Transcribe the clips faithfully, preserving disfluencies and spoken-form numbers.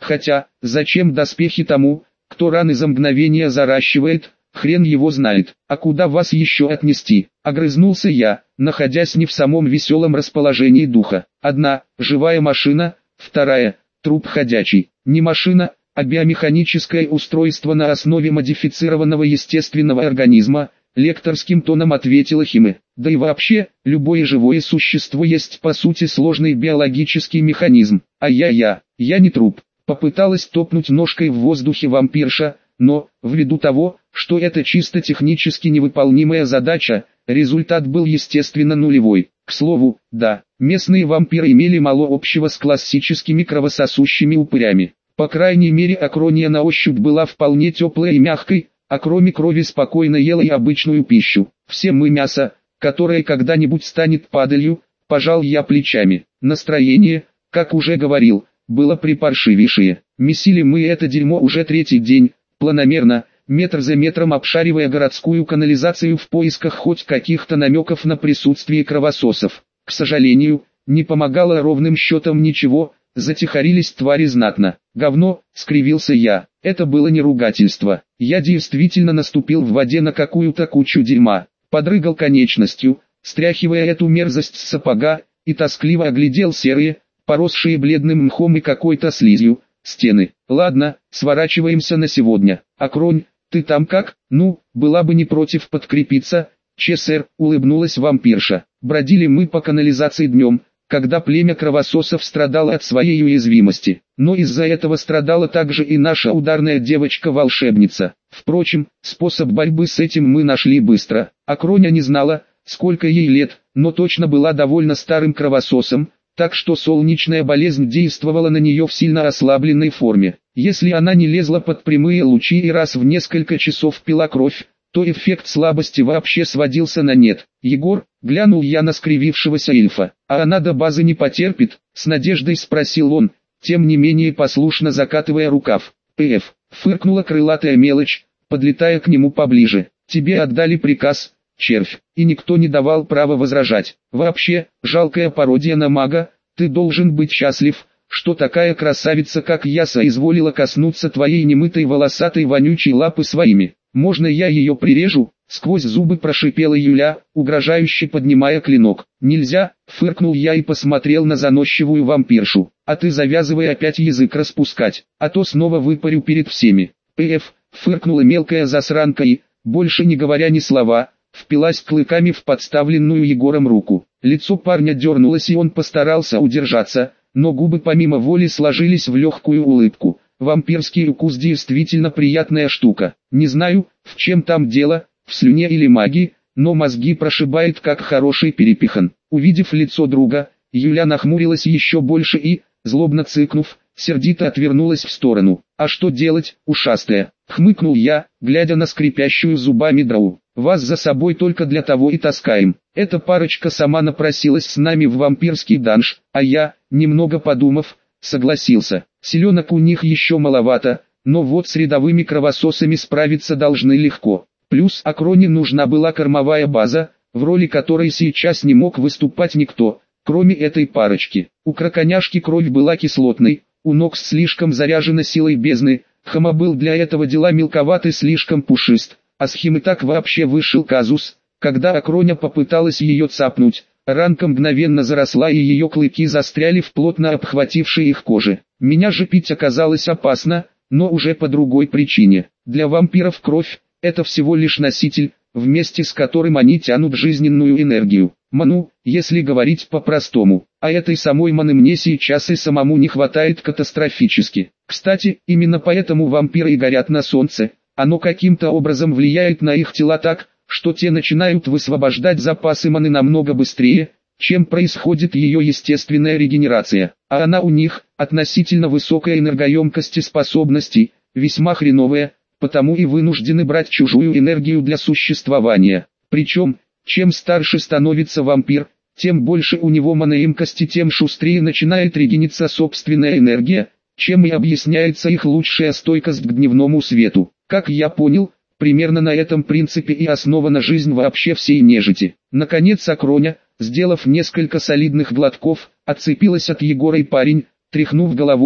Хотя, зачем доспехи тому, кто раны за мгновение заращивает, хрен его знает. А куда вас еще отнести? Огрызнулся я, находясь не в самом веселом расположении духа. Одна, живая машина, вторая, труп ходячий. Не машина, а биомеханическое устройство на основе модифицированного естественного организма, лекторским тоном ответила Химе. Да и вообще, любое живое существо есть по сути сложный биологический механизм. А я-я, я не труп. Попыталась топнуть ножкой в воздухе вампирша, но, ввиду того, что это чисто технически невыполнимая задача, результат был естественно нулевой. К слову, да, местные вампиры имели мало общего с классическими кровососущими упырями. По крайней мере Акрония на ощупь была вполне теплой и мягкой, а кроме крови спокойно ела и обычную пищу. Все мы мясо, которое когда-нибудь станет падалью, пожал я плечами. Настроение, как уже говорил, было припаршивейшее. Месили мы это дерьмо уже третий день, планомерно, метр за метром обшаривая городскую канализацию в поисках хоть каких-то намеков на присутствие кровососов. К сожалению, не помогало ровным счетом ничего, затихарились твари знатно. Говно, скривился я, это было не ругательство. Я действительно наступил в воде на какую-то кучу дерьма, подрыгал конечностью, стряхивая эту мерзость с сапога, и тоскливо оглядел серые, поросшие бледным мхом и какой-то слизью, стены. Ладно, сворачиваемся на сегодня. Акронь, ты там как? Ну, была бы не против подкрепиться, че-сэр, улыбнулась вампирша. Бродили мы по канализации днем, когда племя кровососов страдало от своей уязвимости. Но из-за этого страдала также и наша ударная девочка-волшебница. Впрочем, способ борьбы с этим мы нашли быстро. Акроня не знала, сколько ей лет, но точно была довольно старым кровососом, так что солнечная болезнь действовала на нее в сильно ослабленной форме. Если она не лезла под прямые лучи и раз в несколько часов пила кровь, то эффект слабости вообще сводился на нет. «Егор», глянул я на скривившегося эльфа, «а она до базы не потерпит?» С надеждой спросил он, тем не менее послушно закатывая рукав. «Пф», фыркнула крылатая мелочь, подлетая к нему поближе, «тебе отдали приказ, червь, и никто не давал права возражать. Вообще, жалкая пародия на мага, ты должен быть счастлив, что такая красавица как я соизволила коснуться твоей немытой волосатой вонючей лапы своими. Можно я ее прирежу?» Сквозь зубы прошипела Юля, угрожающе поднимая клинок. «Нельзя», фыркнул я и посмотрел на заносчивую вампиршу. «А ты завязывай опять язык распускать, а то снова выпарю перед всеми». «Пф», фыркнула мелкая засранка и, больше не говоря ни слова, впилась клыками в подставленную Егором руку. Лицо парня дернулось и он постарался удержаться, но губы помимо воли сложились в легкую улыбку. Вампирский укус действительно приятная штука. Не знаю, в чем там дело, в слюне или магии, но мозги прошибает как хороший перепихан. Увидев лицо друга, Юля нахмурилась еще больше и, злобно цыкнув, сердито отвернулась в сторону. «А что делать, ушастая?» — хмыкнул я, глядя на скрипящую зубами драу. «Вас за собой только для того и таскаем. Эта парочка сама напросилась с нами в вампирский данж, а я, немного подумав, согласился. Селенок у них еще маловато, но вот с рядовыми кровососами справиться должны легко. Плюс Акроне нужна была кормовая база, в роли которой сейчас не мог выступать никто, кроме этой парочки. У краконяшки кровь была кислотной, у Нокс слишком заряжена силой бездны, Хама был для этого дела мелковат и слишком пушист, а с Химы так вообще вышел казус, когда Акроня попыталась ее цапнуть. Ранка мгновенно заросла и ее клыки застряли в плотно обхватившей их коже. Меня же пить оказалось опасно, но уже по другой причине. Для вампиров кровь – это всего лишь носитель, вместе с которым они тянут жизненную энергию. Ману, если говорить по-простому, а этой самой маны мне сейчас и самому не хватает катастрофически. Кстати, именно поэтому вампиры и горят на солнце, оно каким-то образом влияет на их тела так, что те начинают высвобождать запасы маны намного быстрее, чем происходит ее естественная регенерация. А она у них, относительно высокой энергоемкости способностей, весьма хреновая, потому и вынуждены брать чужую энергию для существования. Причем, чем старше становится вампир, тем больше у него маноемкости, тем шустрее начинает регениться собственная энергия, чем и объясняется их лучшая стойкость к дневному свету. Как я понял, примерно на этом принципе и основана жизнь вообще всей нежити. Наконец Акроня, сделав несколько солидных глотков, отцепилась от Егора и парень, тряхнув головой,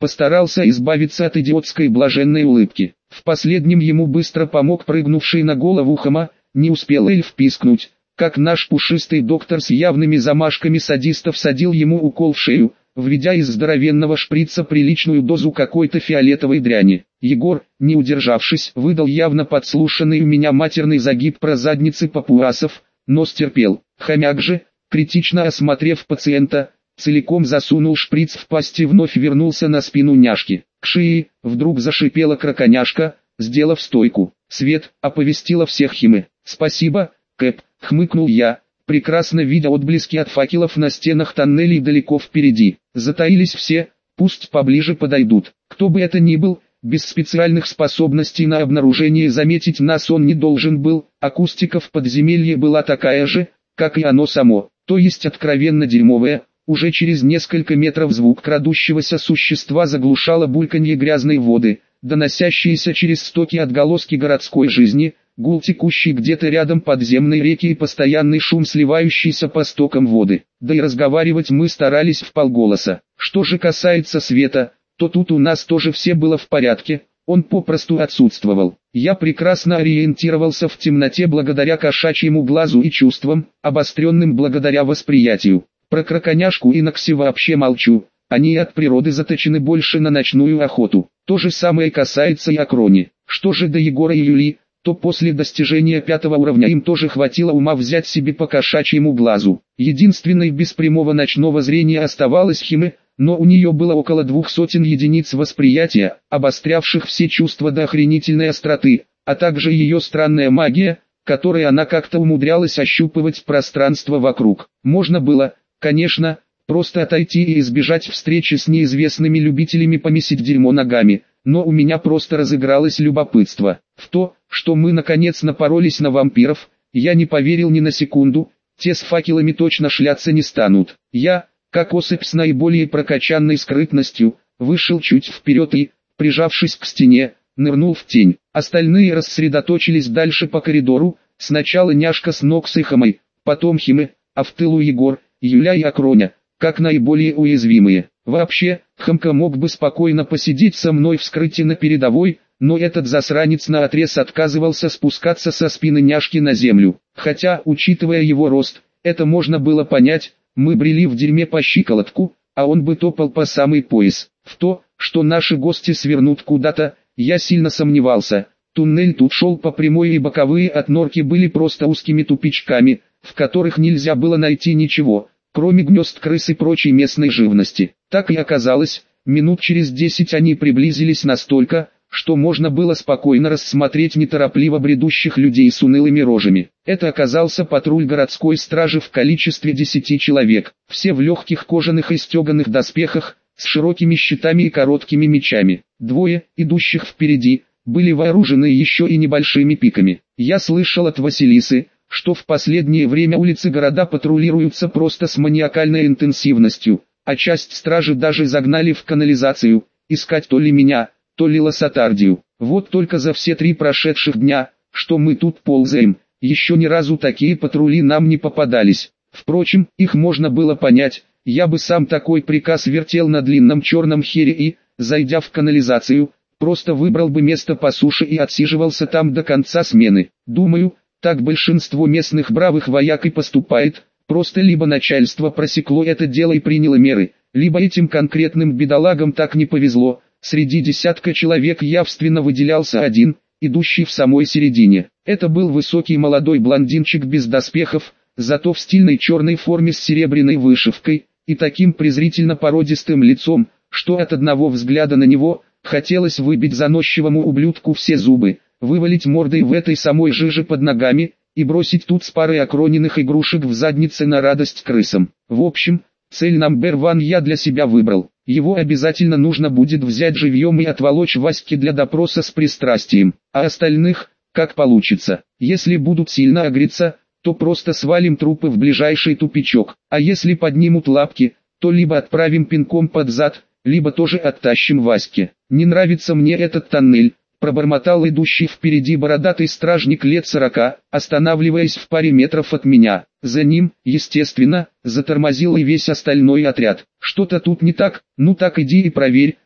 Постарался избавиться от идиотской блаженной улыбки. В последнем ему быстро помог прыгнувший на голову Хама. Не успел эльф пискнуть, как наш пушистый доктор с явными замашками садиста всадил ему укол в шею, введя из здоровенного шприца приличную дозу какой-то фиолетовой дряни. Егор, не удержавшись, выдал явно подслушанный у меня матерный загиб про задницы папуасов, но стерпел. Хомяк же, критично осмотрев пациента, целиком засунул шприц в пасть и вновь вернулся на спину няшки. К шее вдруг зашипела краконяшка, сделав стойку. Свет оповестила всех Химы. «Спасибо, Кэп», — хмыкнул я, прекрасно видя отблески от факелов на стенах тоннелей далеко впереди. Затаились все, пусть поближе подойдут. Кто бы это ни был, без специальных способностей на обнаружение заметить нас он не должен был. Акустика в подземелье была такая же, как и оно само, то есть откровенно дерьмовая. Уже через несколько метров звук крадущегося существа заглушало бульканье грязной воды, доносящиеся через стоки отголоски городской жизни, гул текущий где-то рядом подземной реки и постоянный шум сливающийся по стокам воды. Да и разговаривать мы старались вполголоса. Что же касается света, то тут у нас тоже все было в порядке, он попросту отсутствовал. Я прекрасно ориентировался в темноте благодаря кошачьему глазу и чувствам, обостренным благодаря восприятию. Про краконяшку и Нокси вообще молчу, они от природы заточены больше на ночную охоту. То же самое касается и Акрони. Что же до Егора и Юли, то после достижения пятого уровня им тоже хватило ума взять себе по кошачьему глазу. Единственной без прямого ночного зрения оставалась Химе, но у нее было около двух сотен единиц восприятия, обострявших все чувства до охренительной остроты, а также ее странная магия, которой она как-то умудрялась ощупывать пространство вокруг. Можно было, конечно, просто отойти и избежать встречи с неизвестными любителями помесить дерьмо ногами, но у меня просто разыгралось любопытство. В то, что мы наконец напоролись на вампиров, я не поверил ни на секунду, те с факелами точно шляться не станут. Я, как особь с наиболее прокачанной скрытностью, вышел чуть вперед и, прижавшись к стене, нырнул в тень. Остальные рассредоточились дальше по коридору, сначала няшка с Ноксой Хамой, потом Химе, а в тылу Егор, Юля и Акроня, как наиболее уязвимые. Вообще, Хамка мог бы спокойно посидеть со мной в скрытии на передовой, но этот засранец наотрез отказывался спускаться со спины няшки на землю. Хотя, учитывая его рост, это можно было понять, мы брели в дерьме по щиколотку, а он бы топал по самый пояс. В то, что наши гости свернут куда-то, я сильно сомневался. Туннель тут шел по прямой и боковые от норки были просто узкими тупичками, в которых нельзя было найти ничего, кроме гнезд крыс и прочей местной живности. Так и оказалось, минут через десять они приблизились настолько, что можно было спокойно рассмотреть неторопливо бредущих людей с унылыми рожами. Это оказался патруль городской стражи в количестве десяти человек, все в легких кожаных и стеганых доспехах, с широкими щитами и короткими мечами. Двое, идущих впереди, были вооружены еще и небольшими пиками. Я слышал от Василисы, что в последнее время улицы города патрулируются просто с маниакальной интенсивностью, а часть стражи даже загнали в канализацию, искать то ли меня, то ли Лосатардию. Вот только за все три прошедших дня, что мы тут ползаем, еще ни разу такие патрули нам не попадались. Впрочем, их можно было понять, я бы сам такой приказ вертел на длинном черном хере и, зайдя в канализацию, просто выбрал бы место по суше и отсиживался там до конца смены. Думаю, так большинство местных бравых вояк и поступает, просто либо начальство просекло это дело и приняло меры, либо этим конкретным бедолагам так не повезло. Среди десятка человек явственно выделялся один, идущий в самой середине. Это был высокий молодой блондинчик без доспехов, зато в стильной черной форме с серебряной вышивкой, и таким презрительно породистым лицом, что от одного взгляда на него, хотелось выбить заносчивому ублюдку все зубы, вывалить мордой в этой самой жиже под ногами, и бросить тут с парой окроненных игрушек в заднице на радость крысам. В общем, цель номер ван я для себя выбрал. Его обязательно нужно будет взять живьем и отволочь Ваське для допроса с пристрастием, а остальных, как получится. Если будут сильно агриться, то просто свалим трупы в ближайший тупичок, а если поднимут лапки, то либо отправим пинком под зад, либо тоже оттащим Ваське. Не нравится мне этот тоннель, пробормотал идущий впереди бородатый стражник лет сорока, останавливаясь в паре метров от меня. За ним, естественно, затормозил и весь остальной отряд. Что-то тут не так, ну так иди и проверь,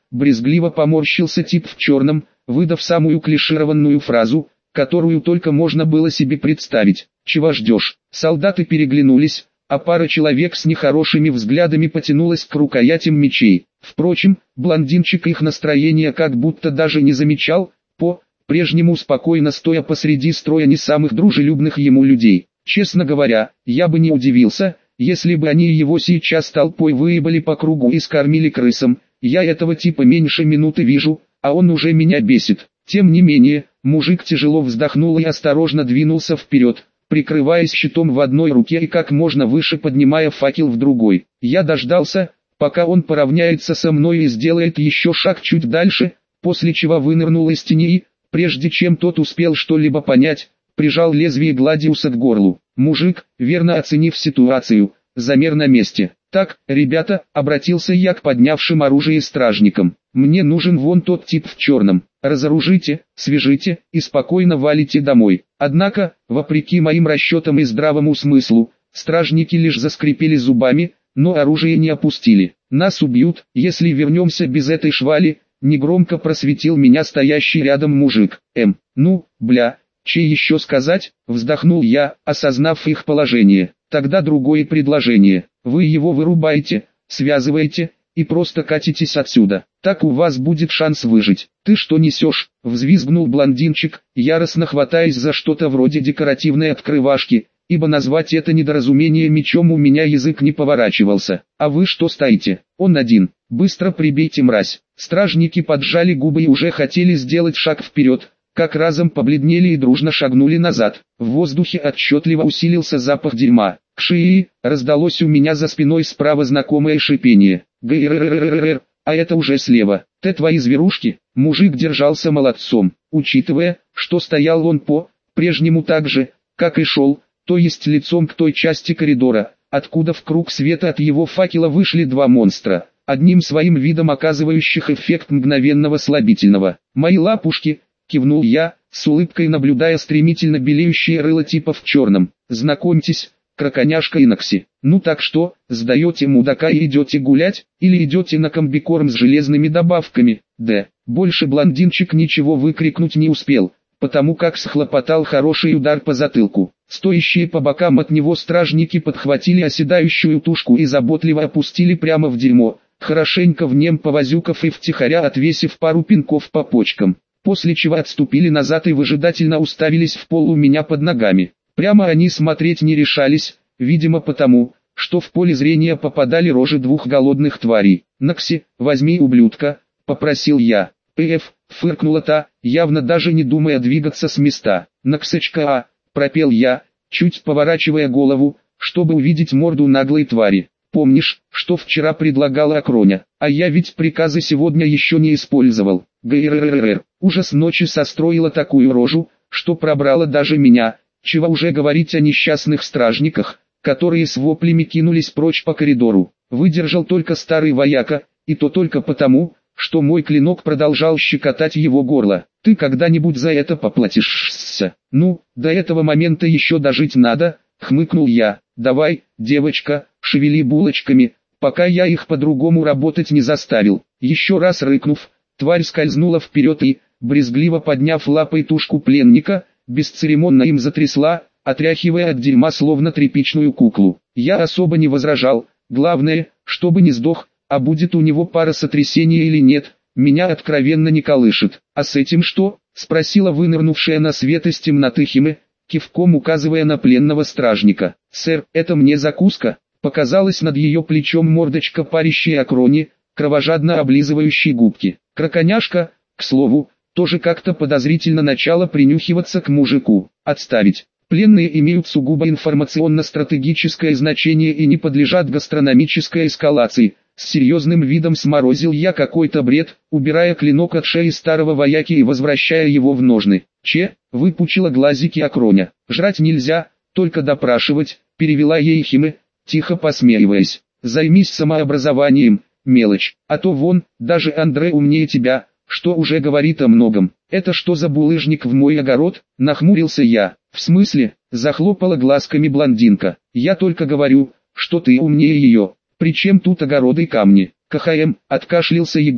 брезгливо поморщился тип в черном, выдав самую клишированную фразу, которую только можно было себе представить. «Чего ждешь?» Солдаты переглянулись, а пара человек с нехорошими взглядами потянулась к рукоятям мечей. Впрочем, блондинчик их настроение как будто даже не замечал, по-прежнему спокойно стоя посреди строя не самых дружелюбных ему людей. Честно говоря, я бы не удивился, если бы они его сейчас толпой выебали по кругу и скормили крысам. Я этого типа меньше минуты вижу, а он уже меня бесит. Тем не менее, мужик тяжело вздохнул и осторожно двинулся вперед, прикрываясь щитом в одной руке и как можно выше поднимая факел в другой. Я дождался, пока он поравняется со мной и сделает еще шаг чуть дальше, после чего вынырнул из тени и, прежде чем тот успел что-либо понять, прижал лезвие Гладиуса к горлу. Мужик, верно оценив ситуацию, замер на месте. «Так, ребята», — обратился я к поднявшим оружие стражникам, — «мне нужен вон тот тип в черном. Разоружите, свяжите и спокойно валите домой». Однако, вопреки моим расчетам и здравому смыслу, стражники лишь заскрипели зубами, но оружие не опустили. «Нас убьют, если вернемся без этой швали», — негромко просветил меня стоящий рядом мужик. «Эм, ну, бля, че еще сказать?» — вздохнул я, осознав их положение. «Тогда другое предложение. Вы его вырубаете, связываете и просто катитесь отсюда. Так у вас будет шанс выжить». «Ты что несешь?» — взвизгнул блондинчик, яростно хватаясь за что-то вроде декоративной открывашки, ибо назвать это недоразумение мечом у меня язык не поворачивался. «А вы что стоите? Он один. Быстро прибейте, мразь». Стражники поджали губы и уже хотели сделать шаг вперед, как разом побледнели и дружно шагнули назад. В воздухе отчетливо усилился запах дерьма. «Кшии!» — раздалось у меня за спиной справа знакомое шипение. «Гррррррррр!» А это уже слева. «Те твои зверушки?» Мужик держался молодцом, учитывая, что стоял он по-прежнему так же, как и шел, то есть лицом к той части коридора, откуда в круг света от его факела вышли два монстра, одним своим видом оказывающих эффект мгновенного слабительного. «Мои лапушки!» — кивнул я, с улыбкой наблюдая стремительно белеющее рыло типа в черном. «Знакомьтесь, краконяшка Инокси. Ну так что, сдаете мудака и идете гулять, или идете на комбикорм с железными добавками?» Да, больше блондинчик ничего выкрикнуть не успел, потому как схлопотал хороший удар по затылку. Стоящие по бокам от него стражники подхватили оседающую тушку и заботливо опустили прямо в дерьмо, хорошенько в нем повозюкав и втихаря отвесив пару пинков по почкам, после чего отступили назад и выжидательно уставились в пол у меня под ногами. Прямо они смотреть не решались, видимо потому, что в поле зрения попадали рожи двух голодных тварей. «Накси, возьми ублюдка», — попросил я. «Пф», — фыркнула та, явно даже не думая двигаться с места. «Наксочка, а», — пропел я, чуть поворачивая голову, чтобы увидеть морду наглой твари. «Помнишь, что вчера предлагала Акроня? А я ведь приказы сегодня еще не использовал». Грррррр. Ужас ночи состроила такую рожу, что пробрала даже меня. Чего уже говорить о несчастных стражниках, которые с воплями кинулись прочь по коридору. Выдержал только старый вояка, и то только потому, что мой клинок продолжал щекотать его горло. «Ты когда-нибудь за это поплатишься?» «Ну, до этого момента еще дожить надо», — хмыкнул я. «Давай, девочка, шевели булочками, пока я их по-другому работать не заставил». Еще раз рыкнув, тварь скользнула вперед и, брезгливо подняв лапой тушку пленника, бесцеремонно им затрясла, отряхивая от дерьма словно тряпичную куклу. Я особо не возражал, главное, чтобы не сдох, а будет у него пара сотрясений или нет, меня откровенно не колышет. «А с этим что?» — спросила вынырнувшая на свет из темноты Химе, кивком указывая на пленного стражника. «Сэр, это мне закуска», — показалась над ее плечом мордочка парящей Акрони, кровожадно облизывающей губки. Краконяшка, к слову, тоже как-то подозрительно начала принюхиваться к мужику. «Отставить. Пленные имеют сугубо информационно-стратегическое значение и не подлежат гастрономической эскалации». С серьезным видом сморозил я какой-то бред, убирая клинок от шеи старого вояки и возвращая его в ножны. «Че?» — выпучила глазики Акроня. «Жрать нельзя, только допрашивать», — перевела ей Химе, тихо посмеиваясь. «Займись самообразованием, мелочь, а то вон, даже Андре умнее тебя, что уже говорит о многом». «Это что за булыжник в мой огород?» — нахмурился я. «В смысле?» — захлопала глазками блондинка. «Я только говорю, что ты умнее ее. Причем тут огороды и камни?» «КХМ», — откашлялся Егор,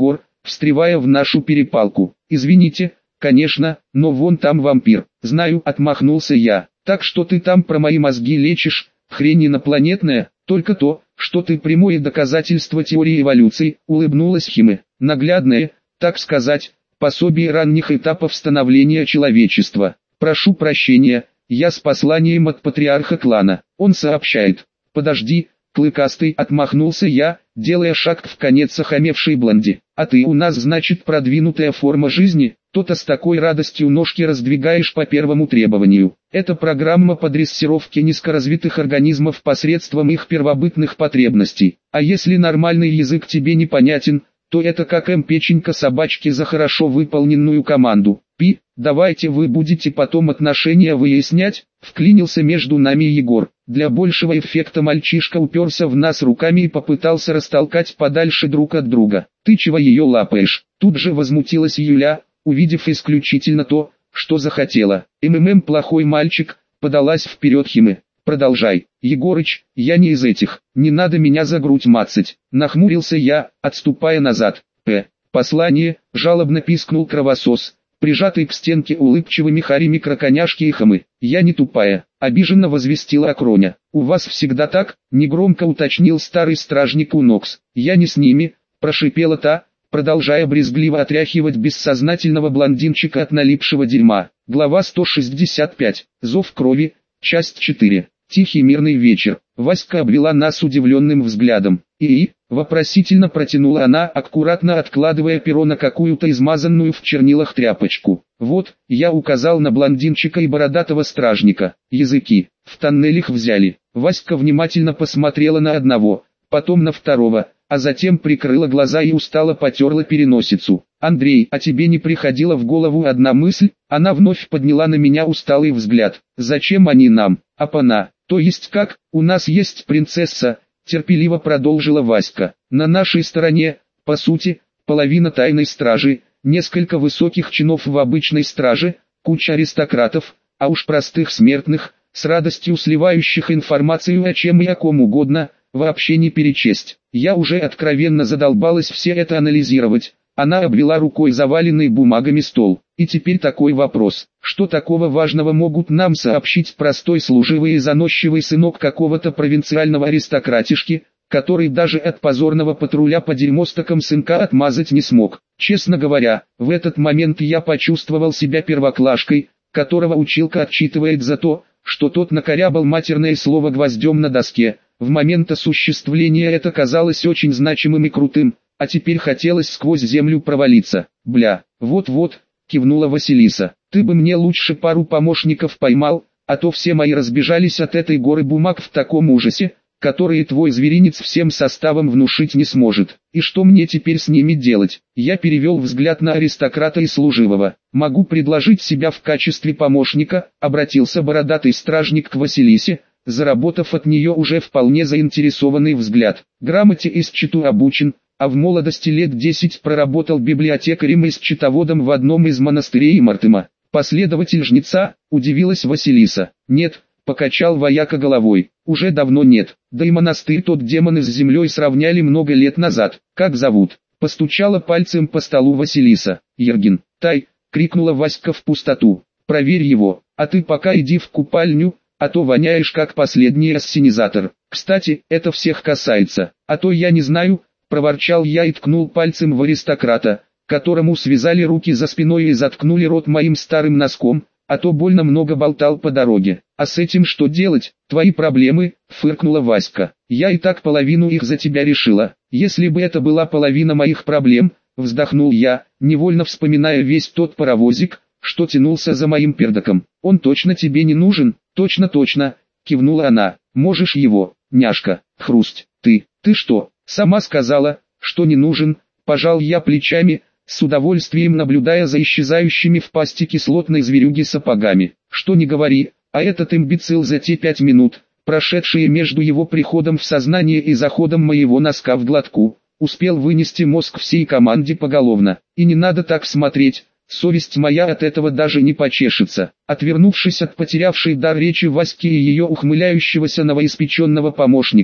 встревая в нашу перепалку. «Извините, конечно, но вон там вампир». «Знаю», — отмахнулся я. «Так что ты там про мои мозги лечишь, хрень инопланетная, только то, что ты прямое доказательство теории эволюции», — улыбнулась Химе. «Наглядное, так сказать, пособие ранних этапов становления человечества. Прошу прощения, я с посланием от патриарха клана». Он сообщает. «Подожди, клыкастый», — отмахнулся я, делая шаг в конец охамевшей блонди. «А ты у нас, значит, продвинутая форма жизни? То-то с такой радостью ножки раздвигаешь по первому требованию. Это программа по дрессировке низкоразвитых организмов посредством их первобытных потребностей. А если нормальный язык тебе непонятен, то это как эм печенька собачки за хорошо выполненную команду. Пи, давайте вы будете потом отношения выяснять», — вклинился между нами Егор. Для большего эффекта мальчишка уперся в нас руками и попытался растолкать подальше друг от друга. «Ты чего ее лапаешь?» Тут же возмутилась Юля, увидев исключительно то, что захотела. «МММ плохой мальчик», — подалась вперед Химе. «Продолжай, Егорыч, я не из этих, не надо меня за грудь мацать», — нахмурился я, отступая назад. «П. Послание», — жалобно пискнул кровосос, прижатый к стенке улыбчивыми харями краконяшки и Хамы. «Я не тупая», — обиженно возвестила Акроня. «У вас всегда так?» — негромко уточнил старый стражник Унокс. «Я не с ними», — прошипела та, продолжая брезгливо отряхивать бессознательного блондинчика от налипшего дерьма. Глава сто шестьдесят пять. Зов крови. Часть четыре. Тихий мирный вечер. Васька обвела нас удивленным взглядом. «И?» — вопросительно протянула она, аккуратно откладывая перо на какую-то измазанную в чернилах тряпочку. «Вот», — я указал на блондинчика и бородатого стражника. «Языки. В тоннелях взяли». Васька внимательно посмотрела на одного, потом на второго, а затем прикрыла глаза и устало потерла переносицу. «Андрей, а тебе не приходила в голову одна мысль?» Она вновь подняла на меня усталый взгляд. «Зачем они нам? Апана, то есть как? У нас есть принцесса», терпеливо продолжила Васька. «На нашей стороне, по сути, половина тайной стражи, несколько высоких чинов в обычной страже, куча аристократов, а уж простых смертных, с радостью сливающих информацию о чем и о ком угодно, вообще не перечесть. Я уже откровенно задолбалась все это анализировать». Она обвела рукой заваленный бумагами стол. «И теперь такой вопрос. Что такого важного могут нам сообщить простой служивый и заносчивый сынок какого-то провинциального аристократишки, который даже от позорного патруля по дерьмостокам сынка отмазать не смог?» Честно говоря, в этот момент я почувствовал себя первоклашкой, которого училка отчитывает за то, что тот накорябал матерное слово гвоздем на доске. В момент осуществления это казалось очень значимым и крутым, а теперь хотелось сквозь землю провалиться. «Бля, вот-вот», — кивнула Василиса, — «ты бы мне лучше пару помощников поймал, а то все мои разбежались от этой горы бумаг в таком ужасе, которые твой зверинец всем составом внушить не сможет. И что мне теперь с ними делать?» Я перевел взгляд на аристократа и служивого. «Могу предложить себя в качестве помощника», — обратился бородатый стражник к Василисе, заработав от нее уже вполне заинтересованный взгляд. «Грамоте и счету обучен, а в молодости лет десять проработал библиотекарем и счетоводом в одном из монастырей Мартыма. Последователь жнеца», — удивилась Василиса. «Нет», — покачал вояка головой, — «уже давно нет, да и монастырь тот демоны с землей сравняли много лет назад. Как зовут?» — постучала пальцем по столу Василиса. «Ергин». «Тай», — крикнула Васька в пустоту, — «проверь его, а ты пока иди в купальню, а то воняешь как последний ассенизатор. Кстати, это всех касается, а то я не знаю», — проворчал я и ткнул пальцем в аристократа, которому связали руки за спиной и заткнули рот моим старым носком, а то больно много болтал по дороге. «А с этим что делать? Твои проблемы», — фыркнула Васька. «Я и так половину их за тебя решила». «Если бы это была половина моих проблем», — вздохнул я, невольно вспоминая весь тот паровозик, что тянулся за моим пердаком. «Он точно тебе не нужен?» «Точно-точно», — кивнула она. «Можешь его, няшка, хрусть». «Ты, ты что, сама сказала, что не нужен?» Пожал я плечами, с удовольствием наблюдая за исчезающими в пасти кислотной зверюги сапогами. «Что не говори, а этот имбецил за те пять минут, прошедшие между его приходом в сознание и заходом моего носка в глотку, успел вынести мозг всей команде поголовно. И не надо так смотреть, совесть моя от этого даже не почешется». Отвернувшись от потерявшей дар речи Васьки и ее ухмыляющегося новоиспеченного помощника,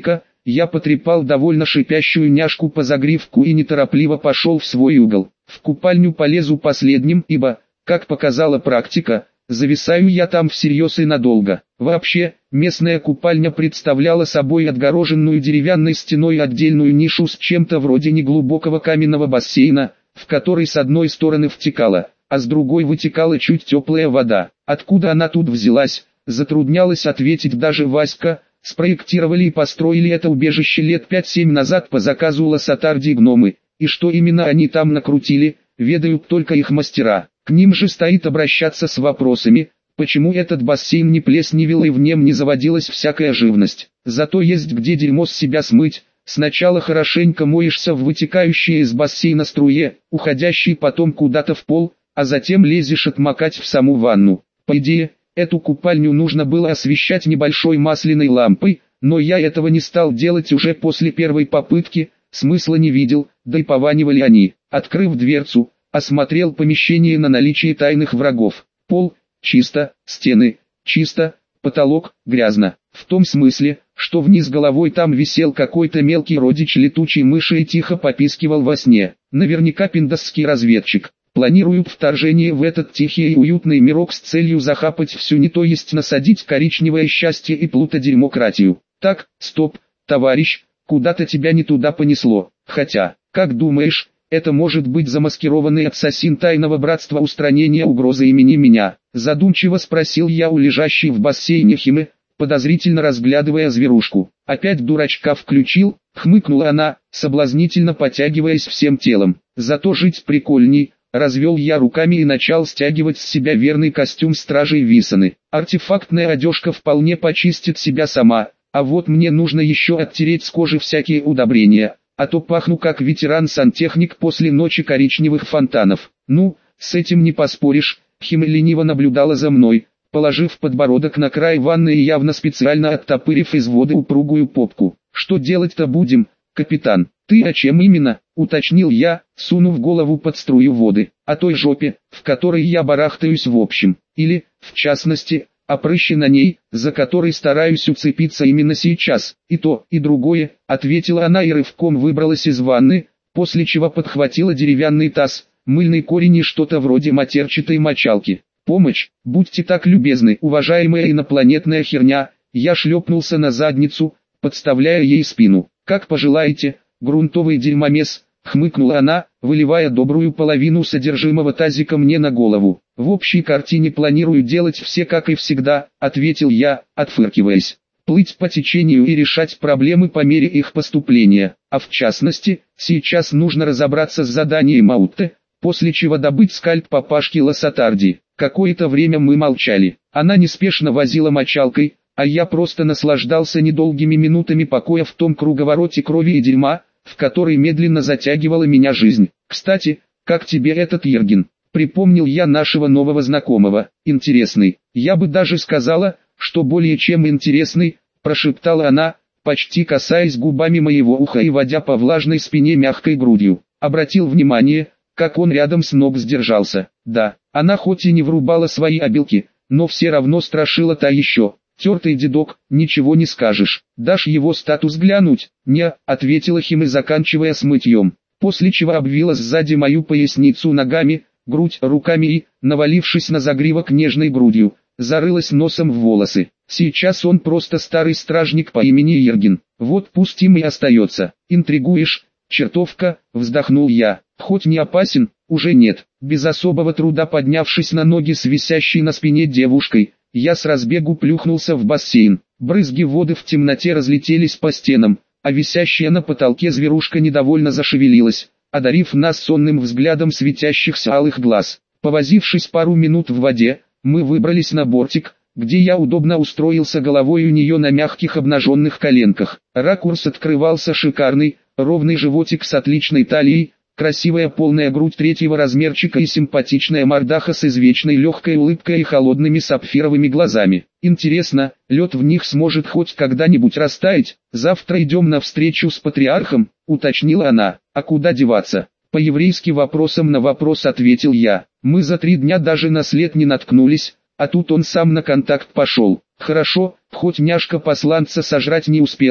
Я потрепал довольно шипящую няшку по загривку и неторопливо пошел в свой угол. В купальню полезу последним, ибо, как показала практика, зависаю я там всерьез и надолго. Вообще, местная купальня представляла собой отгороженную деревянной стеной отдельную нишу с чем-то вроде неглубокого каменного бассейна, в который с одной стороны втекала, а с другой вытекала чуть теплая вода. Откуда она тут взялась, затруднялось ответить даже Васька. Спроектировали и построили это убежище лет пять-семь назад по заказу Лассатарди гномы, и что именно они там накрутили, ведают только их мастера. К ним же стоит обращаться с вопросами, почему этот бассейн не плесневел и в нем не заводилась всякая живность. Зато есть где дерьмо с себя смыть. Сначала хорошенько моешься в вытекающей из бассейна струе, уходящей потом куда-то в пол, а затем лезешь отмокать в саму ванну. По идее, эту купальню нужно было освещать небольшой масляной лампой, но я этого не стал делать уже после первой попытки, смысла не видел, да и пованивали они. Открыв дверцу, осмотрел помещение на наличие тайных врагов. Пол чисто, стены чисто, потолок грязно. В том смысле, что вниз головой там висел какой-то мелкий родич летучей мыши и тихо попискивал во сне. Наверняка пиндосский разведчик. Планирую вторжение в этот тихий и уютный мирок с целью захапать всю, не то есть насадить коричневое счастье и плутодерьмократию. Так, стоп, товарищ, куда-то тебя не туда понесло. Хотя, как думаешь, это может быть замаскированный ассасин тайного братства устранения угрозы имени меня? Задумчиво спросил я у лежащей в бассейне Химы, подозрительно разглядывая зверушку. Опять дурачка включил, хмыкнула она, соблазнительно потягиваясь всем телом. Зато жить прикольней. Развел я руками и начал стягивать с себя верный костюм стражей Висаны. Артефактная одежка вполне почистит себя сама, а вот мне нужно еще оттереть с кожи всякие удобрения, а то пахну как ветеран-сантехник после ночи коричневых фонтанов. Ну, с этим не поспоришь. Хима лениво наблюдала за мной, положив подбородок на край ванны и явно специально оттопырив из воды упругую попку. Что делать-то будем, капитан? Ты о чем именно? Уточнил я, сунув голову под струю воды. О той жопе, в которой я барахтаюсь в общем. Или, в частности, о прыще на ней, за который стараюсь уцепиться именно сейчас. И то, и другое, ответила она и рывком выбралась из ванны, после чего подхватила деревянный таз, мыльный корень и что-то вроде матерчатой мочалки. Помощь, будьте так любезны, уважаемая инопланетная херня. Я шлепнулся на задницу, подставляя ей спину. Как пожелаете, грунтовый дерьмомес, хмыкнула она, выливая добрую половину содержимого тазика мне на голову. В общей картине планирую делать все как и всегда, ответил я, отфыркиваясь. Плыть по течению и решать проблемы по мере их поступления. А в частности, сейчас нужно разобраться с заданием Аутте, после чего добыть скальп папашки Лассатарди. Какое-то время мы молчали. Она неспешно возила мочалкой, а я просто наслаждался недолгими минутами покоя в том круговороте крови и дерьма, в который медленно затягивала меня жизнь. Кстати, как тебе этот Ергин? Припомнил я нашего нового знакомого. Интересный. Я бы даже сказала, что более чем интересный, прошептала она, почти касаясь губами моего уха и водя по влажной спине мягкой грудью. Обратил внимание, как он рядом с ног сдержался. Да, она хоть и не врубала свои обилки, но все равно страшила та еще. Тертый дедок, ничего не скажешь. Дашь его статус глянуть? Не, ответила Хима, заканчивая с мытьем. После чего обвила сзади мою поясницу ногами, грудь руками и, навалившись на загривок нежной грудью, зарылась носом в волосы. Сейчас он просто старый стражник по имени Ергин. Вот пусть им и остается. Интригуешь, чертовка, вздохнул я. Хоть не опасен, уже нет. Без особого труда поднявшись на ноги с висящей на спине девушкой, я с разбегу плюхнулся в бассейн. Брызги воды в темноте разлетелись по стенам, а висящая на потолке зверушка недовольно зашевелилась, одарив нас сонным взглядом светящихся алых глаз. Повозившись пару минут в воде, мы выбрались на бортик, где я удобно устроился головой у нее на мягких обнаженных коленках. Ракурс открывался шикарный, ровный животик с отличной талией, красивая полная грудь третьего размерчика и симпатичная мордаха с извечной легкой улыбкой и холодными сапфировыми глазами. Интересно, лед в них сможет хоть когда-нибудь растаять? Завтра идем на встречу с патриархом, уточнила она. А куда деваться? По-еврейски вопросом на вопрос ответил я. Мы за три дня даже на след не наткнулись, а тут он сам на контакт пошел. Хорошо, хоть няшка посланца сожрать не успела,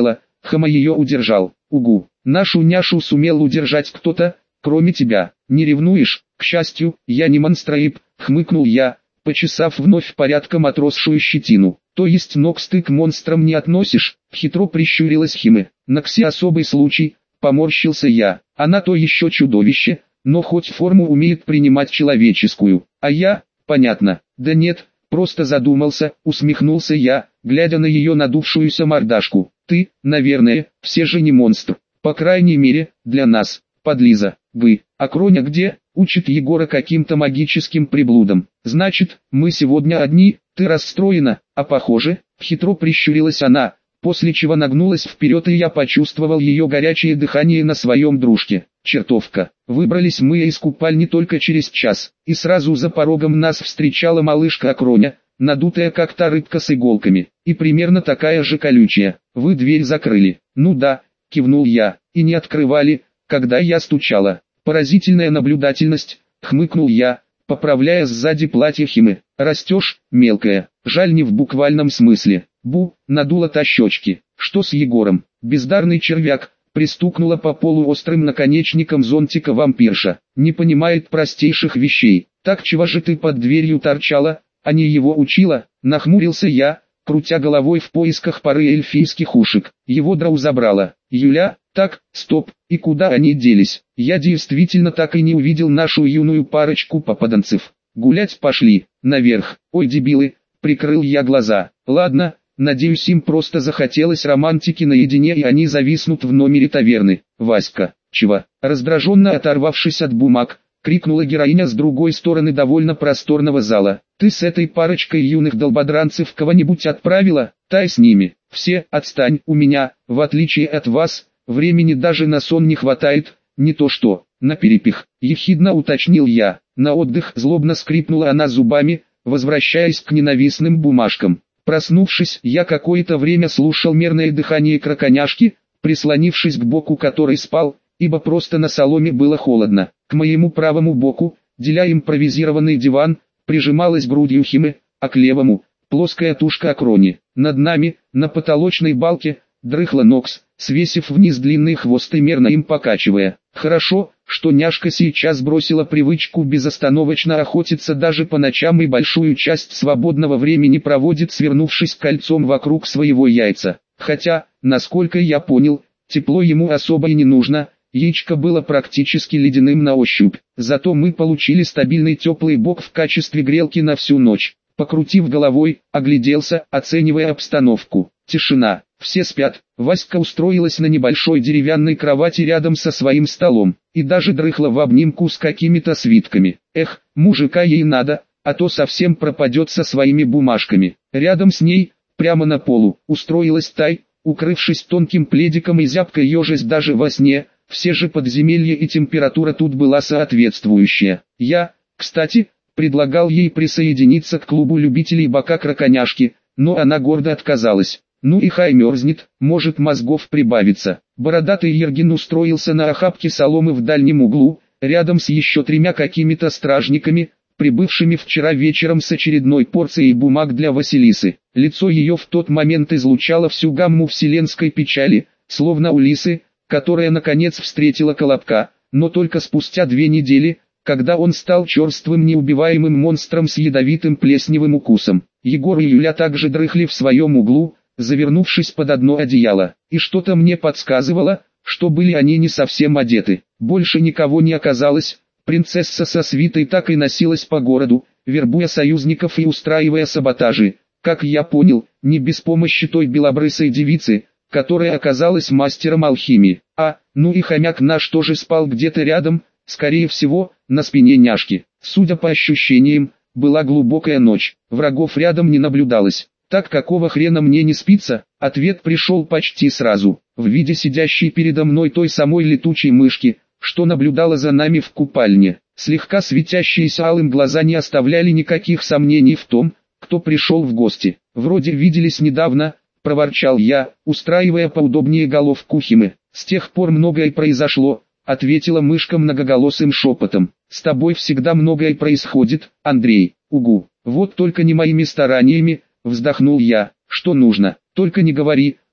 Хама ее удержал. Угу. Нашу няшу сумел удержать кто-то, кроме тебя. Не ревнуешь? К счастью, я не монстроиб, хмыкнул я, почесав вновь порядком отросшую щетину. То есть Нокс ты к монстрам не относишь? Хитро прищурилась Химе. Нокси особый случай, поморщился я. Она то еще чудовище, но хоть форму умеет принимать человеческую. А я, понятно. Да нет, просто задумался, усмехнулся я, глядя на ее надувшуюся мордашку. Ты, наверное, все же не монстр. По крайней мере, для нас. Подлиза. Вы. А Кроня где? Учит Егора каким-то магическим приблудам. Значит, мы сегодня одни, ты расстроена, а похоже, хитро прищурилась она, после чего нагнулась вперед и я почувствовал ее горячее дыхание на своем дружке. Чертовка. Выбрались мы из купальни только через час, и сразу за порогом нас встречала малышка Акроня, надутая как та рыбка с иголками, и примерно такая же колючая. Вы дверь закрыли? Ну да, кивнул я, и не открывали, когда я стучала. Поразительная наблюдательность, хмыкнул я, поправляя сзади платье Химы. Растешь, мелкая, жаль не в буквальном смысле. Бу, надула та щечки. Что с Егором? Бездарный червяк, пристукнула по полу острым наконечником зонтика вампирша. Не понимает простейших вещей. Так чего же ты под дверью торчала, а не его учила? Нахмурился я, крутя головой в поисках пары эльфийских ушек. Его драу забрала. Юля, так, стоп, и куда они делись? Я действительно так и не увидел нашу юную парочку попаданцев. Гулять пошли, наверх. Ой, дебилы, прикрыл я глаза. Ладно, надеюсь, им просто захотелось романтики наедине и они зависнут в номере таверны. Васька, чего? Раздраженно оторвавшись от бумаг, крикнула героиня с другой стороны довольно просторного зала. Ты с этой парочкой юных долбодранцев кого-нибудь отправила? Тай с ними. Все, отстань, у меня, в отличие от вас, времени даже на сон не хватает, не то что, на перепих. Ехидно уточнил я. На отдых злобно скрипнула она зубами, возвращаясь к ненавистным бумажкам. Проснувшись, я какое-то время слушал мерное дыхание краконяшки, прислонившись к боку которой спал, ибо просто на соломе было холодно. К моему правому боку, деля импровизированный диван, прижималась грудью Химы, а к левому – плоская тушка Акрони. Над нами, на потолочной балке, дрыхла Нокс, свесив вниз длинный хвост и мерно им покачивая. Хорошо, что няшка сейчас бросила привычку безостановочно охотиться даже по ночам и большую часть свободного времени проводит, свернувшись кольцом вокруг своего яйца. Хотя, насколько я понял, тепло ему особо и не нужно, яичко было практически ледяным на ощупь. Зато мы получили стабильный теплый бок в качестве грелки на всю ночь. Покрутив головой, огляделся, оценивая обстановку. Тишина. Все спят. Васька устроилась на небольшой деревянной кровати рядом со своим столом, и даже дрыхла в обнимку с какими-то свитками. Эх, мужика ей надо, а то совсем пропадет со своими бумажками. Рядом с ней, прямо на полу, устроилась Тай, укрывшись тонким пледиком и зябко ежась даже во сне. Все же подземелье и температура тут была соответствующая. Я, кстати, предлагал ей присоединиться к клубу любителей бока краконяшки, но она гордо отказалась. Ну и хай мерзнет, может мозгов прибавится. Бородатый Ергин устроился на охапке соломы в дальнем углу, рядом с еще тремя какими-то стражниками, прибывшими вчера вечером с очередной порцией бумаг для Василисы. Лицо ее в тот момент излучало всю гамму вселенской печали, словно у лисы, которая наконец встретила Колобка, но только спустя две недели, когда он стал черствым неубиваемым монстром с ядовитым плесневым укусом. Егор и Юля также дрыхли в своем углу, завернувшись под одно одеяло, и что-то мне подсказывало, что были они не совсем одеты. Больше никого не оказалось, принцесса со свитой так и носилась по городу, вербуя союзников и устраивая саботажи, как я понял, не без помощи той белобрысой девицы, которая оказалась мастером алхимии. А, ну и хомяк наш тоже спал где-то рядом, скорее всего, на спине няшки. Судя по ощущениям, была глубокая ночь, врагов рядом не наблюдалось. Так какого хрена мне не спится? Ответ пришел почти сразу, в виде сидящей передо мной той самой летучей мышки, что наблюдала за нами в купальне. Слегка светящиеся алым глаза не оставляли никаких сомнений в том, кто пришел в гости. Вроде виделись недавно, проворчал я, устраивая поудобнее головку Химы. С тех пор многое произошло, ответила мышка многоголосым шепотом. С тобой всегда многое происходит, Андрей. Угу. Вот только не моими стараниями. Вздохнул я. Что нужно? Только не говори,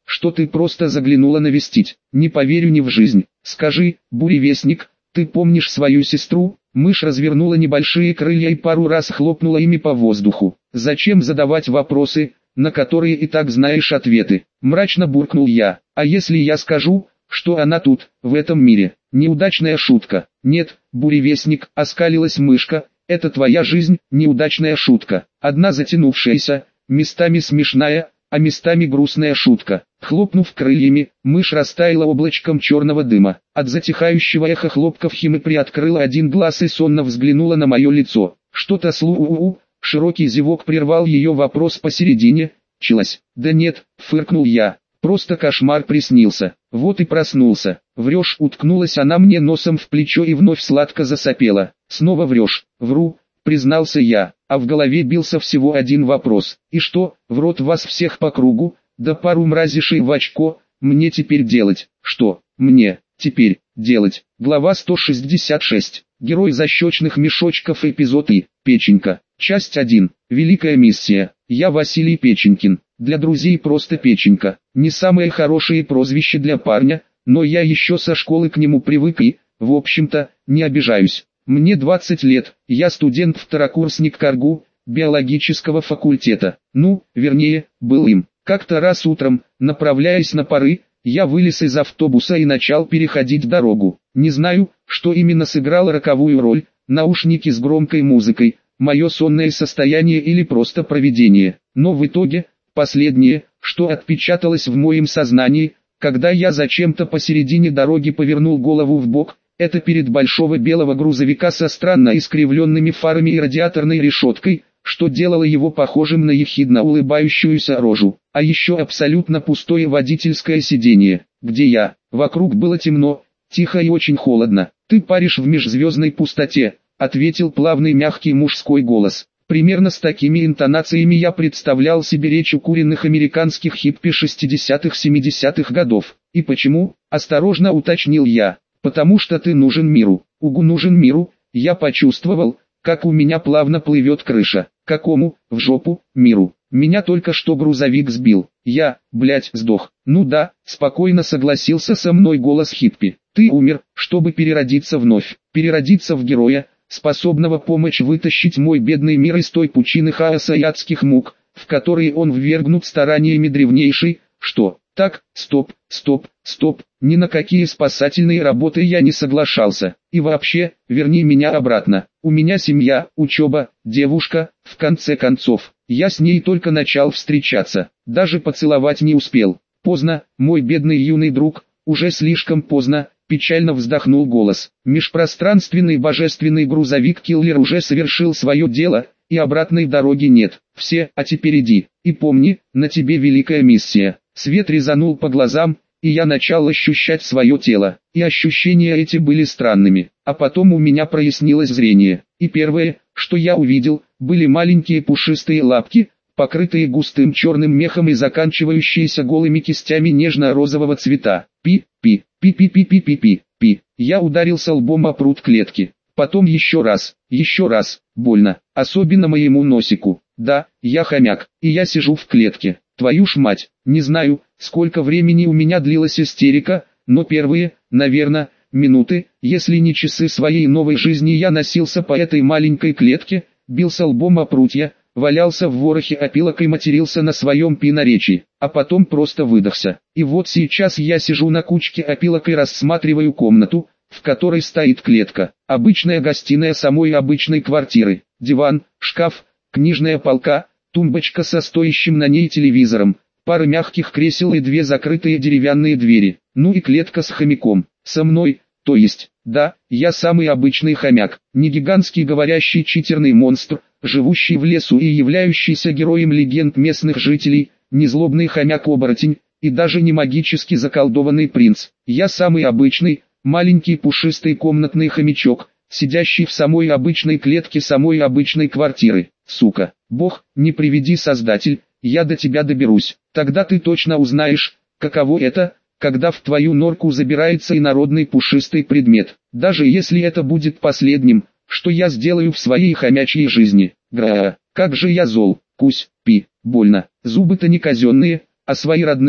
что ты просто заглянула навестить. Не поверю ни в жизнь. Скажи, буревестник, ты помнишь свою сестру? Мышь развернула небольшие крылья и пару раз хлопнула ими по воздуху. Зачем задавать вопросы, на которые и так знаешь ответы? Мрачно буркнул я. А если я скажу, что она тут, в этом мире? Неудачная шутка. Нет, буревестник, оскалилась мышка, это твоя жизнь, неудачная шутка. Одна затянувшаяся, местами смешная, а местами грустная шутка. Хлопнув крыльями, мышь растаяла облачком черного дыма. От затихающего эха хлопков Химы приоткрыла один глаз и сонно взглянула на мое лицо. Что-то слу-у-у, широкий зевок прервал ее вопрос посередине. Чилась. Да нет, фыркнул я. Просто кошмар приснился. Вот и проснулся. Врешь, уткнулась она мне носом в плечо и вновь сладко засопела. Снова врешь. Вру, признался я, а в голове бился всего один вопрос. И что, в рот вас всех по кругу, да пару мразишей в очко, мне теперь делать? Что, мне, теперь, делать? Глава сто шестьдесят шесть. Герой защечных мешочков, эпизод И. Печенька. Часть один. Великая миссия. Я Василий Печенькин. Для друзей просто Печенька. Не самое хорошее прозвище для парня, но я еще со школы к нему привык и, в общем-то, не обижаюсь. Мне двадцать лет, я студент-второкурсник КарГУ, биологического факультета. Ну, вернее, был им. Как-то раз утром, направляясь на пары, я вылез из автобуса и начал переходить дорогу. Не знаю, что именно сыграло роковую роль, наушники с громкой музыкой, мое сонное состояние или просто провидение. Но в итоге, последнее, что отпечаталось в моем сознании, когда я зачем-то посередине дороги повернул голову в бок, это перед большого белого грузовика со странно искривленными фарами и радиаторной решеткой, что делало его похожим на ехидно улыбающуюся рожу. А еще абсолютно пустое водительское сиденье, где я. Вокруг было темно, тихо и очень холодно. «Ты паришь в межзвездной пустоте», — ответил плавный мягкий мужской голос. Примерно с такими интонациями я представлял себе речь укуренных американских хиппи шестидесятых-семидесятых годов. «И почему?» – осторожно уточнил я. «Потому что ты нужен миру». «Угу, нужен миру», я почувствовал, как у меня плавно плывет крыша. «Какому, в жопу, миру? Меня только что грузовик сбил. Я, блять, сдох». «Ну да», спокойно согласился со мной голос хиппи. «Ты умер, чтобы переродиться вновь, переродиться в героя, способного помочь вытащить мой бедный мир из той пучины хаоса и адских мук, в которые он ввергнут стараниями древнейшей». «Что? Так, стоп, стоп, стоп, ни на какие спасательные работы я не соглашался. И вообще, верни меня обратно. У меня семья, учеба, девушка, в конце концов, я с ней только начал встречаться, даже поцеловать не успел. Поздно, мой бедный юный друг, уже слишком поздно». Печально вздохнул голос. Межпространственный божественный грузовик-киллер уже совершил свое дело, и обратной дороги нет. Все, а теперь иди. И помни, на тебе великая миссия. Свет резанул по глазам, и я начал ощущать свое тело. И ощущения эти были странными. А потом у меня прояснилось зрение. И первое, что я увидел, были маленькие пушистые лапки, покрытые густым черным мехом и заканчивающиеся голыми кистями нежно-розового цвета. Пи-пи, пи-пи-пи-пи-пи-пи. Я ударился лбом о прут клетки. Потом еще раз, еще раз, больно, особенно моему носику. Да, я хомяк, и я сижу в клетке. Твою ж мать, не знаю, сколько времени у меня длилась истерика, но первые, наверное, минуты, если не часы своей новой жизни я носился по этой маленькой клетке, бился лбом о прутья, валялся в ворохе опилок и матерился на своем пиноречии, а потом просто выдохся. И вот сейчас я сижу на кучке опилок и рассматриваю комнату, в которой стоит клетка. Обычная гостиная самой обычной квартиры. Диван, шкаф, книжная полка, тумбочка со стоящим на ней телевизором, пара мягких кресел и две закрытые деревянные двери. Ну и клетка с хомяком. Со мной, то есть, да, я самый обычный хомяк, не гигантский говорящий читерный монстр, живущий в лесу и являющийся героем легенд местных жителей, не злобный хомяк-оборотень, и даже не магически заколдованный принц. Я самый обычный, маленький пушистый комнатный хомячок, сидящий в самой обычной клетке самой обычной квартиры. Сука, бог, не приведи создатель, я до тебя доберусь. Тогда ты точно узнаешь, каково это, когда в твою норку забирается инородный пушистый предмет. Даже если это будет последним, что я сделаю в своей хомячьей жизни. Гра, как же я зол, кусь, пи, больно. Зубы-то не казенные, а свои родные,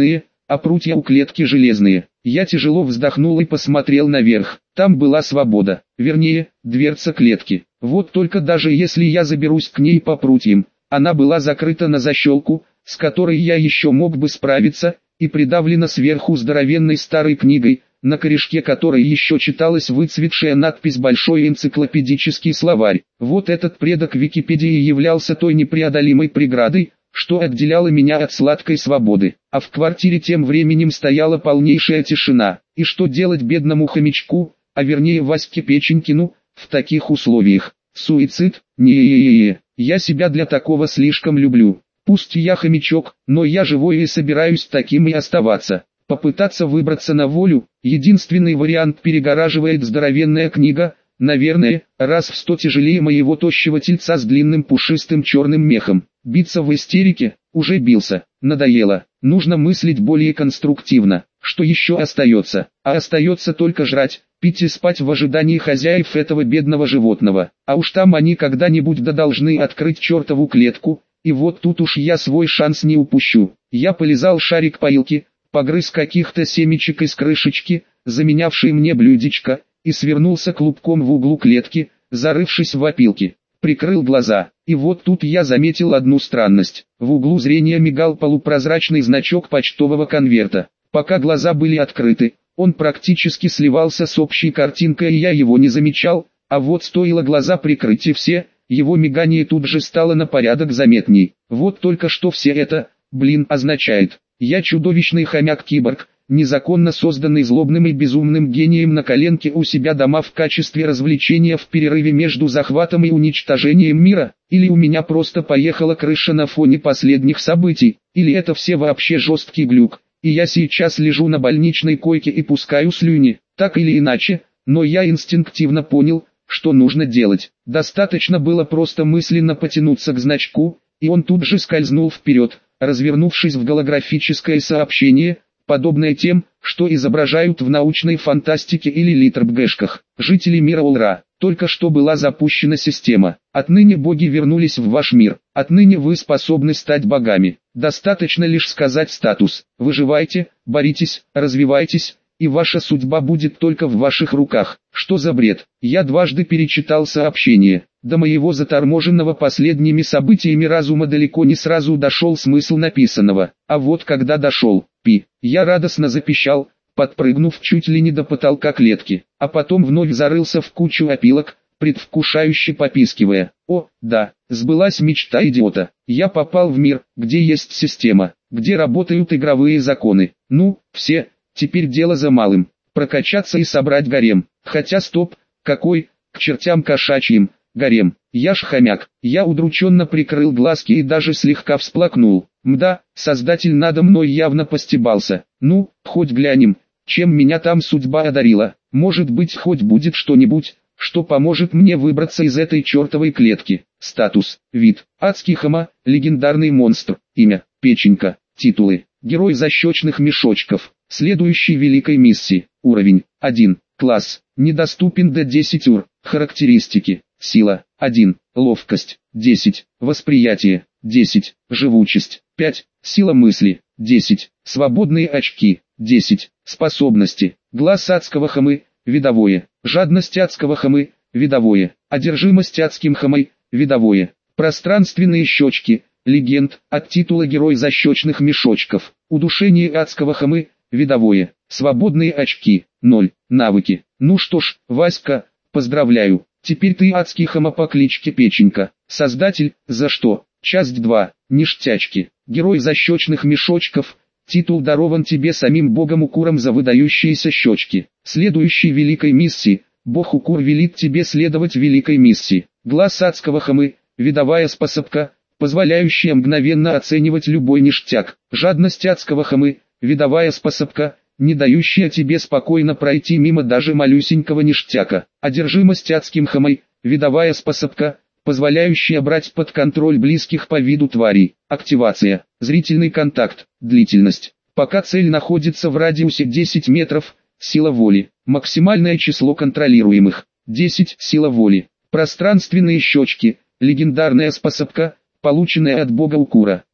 а прутья у клетки железные. Я тяжело вздохнул и посмотрел наверх. Там была свобода, вернее, дверца клетки. Вот только даже если я заберусь к ней по прутьям, она была закрыта на защелку, с которой я еще мог бы справиться, и придавлена сверху здоровенной старой книгой, на корешке которой еще читалась выцветшая надпись «Большой энциклопедический словарь». Вот этот предок Википедии являлся той непреодолимой преградой, что отделяло меня от сладкой свободы. А в квартире тем временем стояла полнейшая тишина. И что делать бедному хомячку, а вернее Ваське Печенькину, в таких условиях? Суицид? Не-е-е-е, я себя для такого слишком люблю. Пусть я хомячок, но я живой и собираюсь таким и оставаться. Попытаться выбраться на волю, единственный вариант перегораживает здоровенная книга, наверное, раз в сто тяжелее моего тощего тельца с длинным пушистым черным мехом. Биться в истерике, уже бился, надоело, нужно мыслить более конструктивно. Что еще остается? А остается только жрать, пить и спать в ожидании хозяев этого бедного животного. А уж там они когда-нибудь да должны открыть чертову клетку, и вот тут уж я свой шанс не упущу. Я полизал шарик поилки, погрыз каких-то семечек из крышечки, заменявшей мне блюдечко, и свернулся клубком в углу клетки, зарывшись в опилки. Прикрыл глаза, и вот тут я заметил одну странность. В углу зрения мигал полупрозрачный значок почтового конверта. Пока глаза были открыты, он практически сливался с общей картинкой, и я его не замечал, а вот стоило глаза прикрыть и все, его мигание тут же стало на порядок заметней. Вот только что все это, блин, означает. Я чудовищный хомяк-киборг, незаконно созданный злобным и безумным гением на коленке у себя дома в качестве развлечения в перерыве между захватом и уничтожением мира, или у меня просто поехала крыша на фоне последних событий, или это все вообще жесткий глюк, и я сейчас лежу на больничной койке и пускаю слюни, так или иначе, но я инстинктивно понял, что нужно делать. Достаточно было просто мысленно потянуться к значку, и он тут же скользнул вперед, развернувшись в голографическое сообщение, подобное тем, что изображают в научной фантастике или литрбгэшках. Жители мира Олра, только что была запущена система. Отныне боги вернулись в ваш мир. Отныне вы способны стать богами. Достаточно лишь сказать статус. Выживайте, боритесь, развивайтесь, и ваша судьба будет только в ваших руках. Что за бред? Я дважды перечитал сообщение. До моего заторможенного последними событиями разума далеко не сразу дошел смысл написанного. А вот когда дошел, пи, я радостно запищал, подпрыгнув чуть ли не до потолка клетки, а потом вновь зарылся в кучу опилок, предвкушающе попискивая. О, да, сбылась мечта идиота. Я попал в мир, где есть система, где работают игровые законы. Ну, все, теперь дело за малым. Прокачаться и собрать гарем. Хотя стоп, какой, к чертям кошачьим, гарем. Я ж хомяк. Я удрученно прикрыл глазки и даже слегка всплакнул. Мда, создатель надо мной явно постебался. Ну, хоть глянем, чем меня там судьба одарила. Может быть, хоть будет что-нибудь, что поможет мне выбраться из этой чертовой клетки. Статус, вид, адский хома, легендарный монстр, имя, печенька, титулы, герой защечных мешочков, следующей великой миссии, уровень, один, класс, недоступен до десять ур, характеристики, сила, один, ловкость, десять, восприятие, десять, живучесть, пять, сила мысли, десять, свободные очки, десять, способности, глаз адского хомы, видовое, жадность адского хомы, видовое, одержимость адским хомой, видовое, пространственные щечки, легенд, от титула герой защечных мешочков, удушение адского хомы, видовое, свободные очки, ноль, навыки. Ну что ж, Васька, поздравляю, теперь ты адский хома по кличке Печенька, создатель, за что? Часть два, ништячки, герой защечных мешочков, титул дарован тебе самим богом Укуром за выдающиеся щечки. Следующей великой миссии, бог Укур велит тебе следовать великой миссии. Глаз адского хомы, видовая способка, позволяющая мгновенно оценивать любой ништяк. Жадность адского хомы, видовая способка, не дающая тебе спокойно пройти мимо даже малюсенького ништяка. Одержимость адским хомой, видовая способка, позволяющая брать под контроль близких по виду тварей. Активация, зрительный контакт, длительность. Пока цель находится в радиусе десять метров, сила воли. Максимальное число контролируемых, десять, сила воли. Пространственные щечки, легендарная способка, полученная от бога Укура.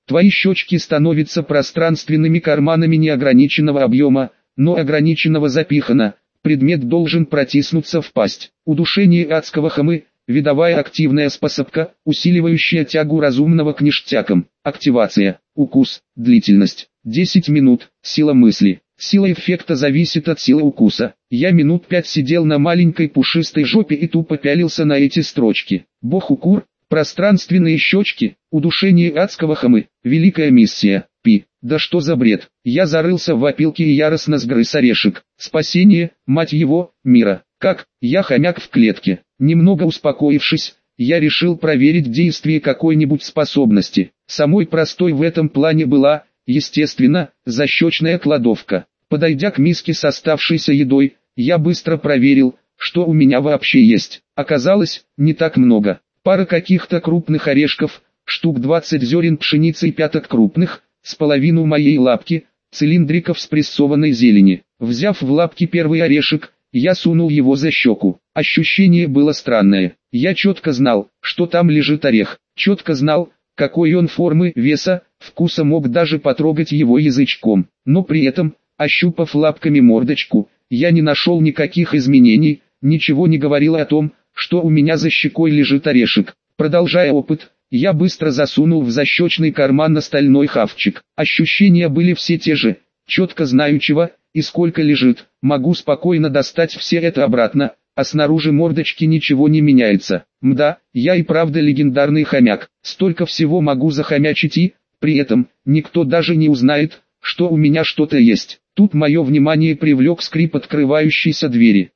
Твои щечки становятся пространственными карманами неограниченного объема, но ограниченного запихана. Предмет должен протиснуться в пасть. Удушение адского хамы. Видовая активная способка, усиливающая тягу разумного к ништякам. Активация. Укус. Длительность. десять минут. Сила мысли. Сила эффекта зависит от силы укуса. Я минут пять сидел на маленькой пушистой жопе и тупо пялился на эти строчки. Бог-укур. Пространственные щечки. Удушение адского хамы. Великая миссия. Пи. Да что за бред. Я зарылся в опилки и яростно сгрыз орешек. Спасение, мать его, мира. Как? Я хомяк в клетке. Немного успокоившись, я решил проверить действие какой-нибудь способности. Самой простой в этом плане была, естественно, защечная кладовка. Подойдя к миске с оставшейся едой, я быстро проверил, что у меня вообще есть. Оказалось, не так много. Пара каких-то крупных орешков, штук двадцать зерен пшеницы и пяток крупных, с половину моей лапки, цилиндриков спрессованной зелени. Взяв в лапки первый орешек, я сунул его за щеку. Ощущение было странное. Я четко знал, что там лежит орех. Четко знал, какой он формы, веса, вкуса, мог даже потрогать его язычком. Но при этом, ощупав лапками мордочку, я не нашел никаких изменений, ничего не говорило о том, что у меня за щекой лежит орешек. Продолжая опыт, я быстро засунул в защечный карман стальной хавчик. Ощущения были все те же. Четко знаю чего и сколько лежит, могу спокойно достать все это обратно, а снаружи мордочки ничего не меняется. Мда, я и правда легендарный хомяк, столько всего могу захомячить и, при этом, никто даже не узнает, что у меня что-то есть. Тут мое внимание привлек скрип открывающейся двери.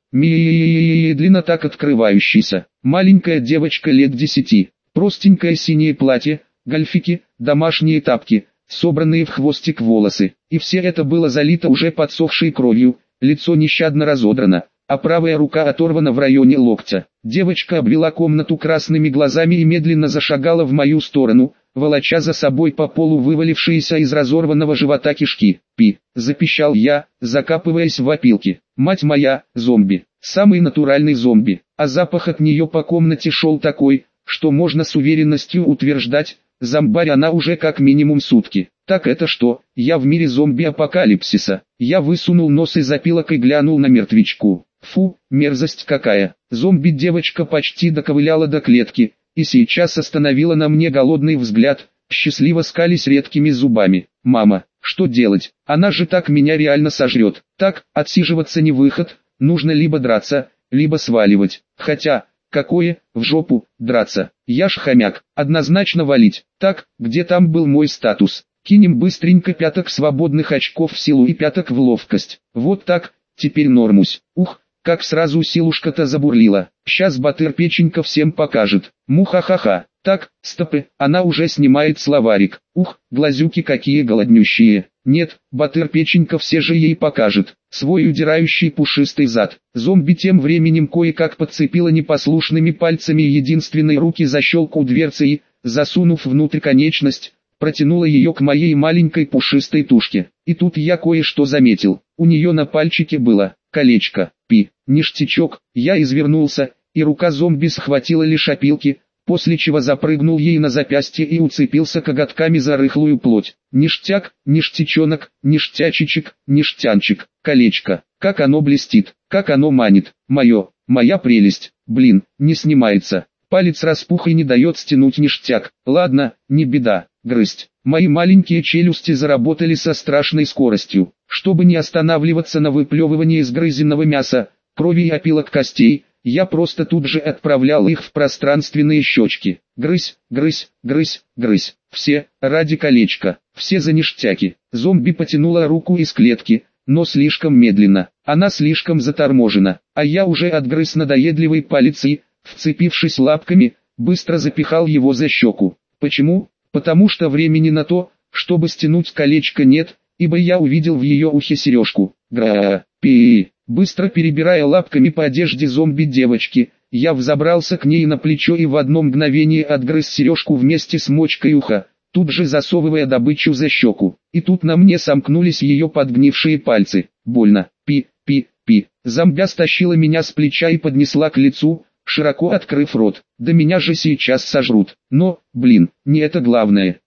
Медленно так открывающейся. Маленькая девочка лет десяти, простенькое синее платье, гольфики, домашние тапки, собранные в хвостик волосы, и все это было залито уже подсохшей кровью, лицо нещадно разодрано, а правая рука оторвана в районе локтя. Девочка обвела комнату красными глазами и медленно зашагала в мою сторону, волоча за собой по полу вывалившиеся из разорванного живота кишки. «Пи!» – запищал я, закапываясь в опилки. «Мать моя, зомби! Самый натуральный зомби!» А запах от нее по комнате шел такой, что можно с уверенностью утверждать, зомбарь она уже как минимум сутки. Так это что, я в мире зомби-апокалипсиса? Я высунул нос из опилок и глянул на мертвечку. Фу, мерзость какая. Зомби-девочка почти доковыляла до клетки, и сейчас остановила на мне голодный взгляд, счастливо скались редкими зубами. Мама, что делать? Она же так меня реально сожрет. Так, отсиживаться не выход, нужно либо драться, либо сваливать. Хотя... Какое, в жопу, драться? Я ж хомяк, однозначно валить. Так, где там был мой статус? Кинем быстренько пяток свободных очков в силу и пяток в ловкость. Вот так, теперь нормусь. Ух, как сразу силушка-то забурлила. Сейчас Батыр печенька всем покажет. Муха-ха-ха. Так, стопы, она уже снимает словарик. Ух, глазюки какие голоднющие. Нет, Батыр печенька все же ей покажет. Свой удирающий пушистый зад. Зомби тем временем кое-как подцепила непослушными пальцами единственной руки защелку дверцы и, засунув внутрь конечность, протянула ее к моей маленькой пушистой тушке. И тут я кое-что заметил. У нее на пальчике было колечко. Пи, ништячок. Я извернулся, и рука зомби схватила лишь опилки, после чего запрыгнул ей на запястье и уцепился коготками за рыхлую плоть. Ништяк, ништячонок, ништячичек, ништянчик, колечко. Как оно блестит, как оно манит. Мое, моя прелесть. Блин, не снимается. Палец распух и не дает стянуть ништяк. Ладно, не беда, грызть. Мои маленькие челюсти заработали со страшной скоростью. Чтобы не останавливаться на выплевывании сгрызенного мяса, крови и опилок костей, я просто тут же отправлял их в пространственные щечки. Грызь, грызь, грызь, грызь. Все, ради колечка, все за ништяки. Зомби потянула руку из клетки, но слишком медленно. Она слишком заторможена, а я уже отгрыз надоедливый палец и, вцепившись лапками, быстро запихал его за щеку. Почему? Потому что времени на то, чтобы стянуть колечко, нет, ибо я увидел в ее ухе сережку. Гра, пи. Быстро перебирая лапками по одежде зомби-девочки, я взобрался к ней на плечо и в одно мгновение отгрыз сережку вместе с мочкой уха, тут же засовывая добычу за щеку. И тут на мне сомкнулись ее подгнившие пальцы. Больно. Пи, пи, пи. Зомбя стащила меня с плеча и поднесла к лицу, широко открыв рот. Да меня же сейчас сожрут. Но, блин, не это главное.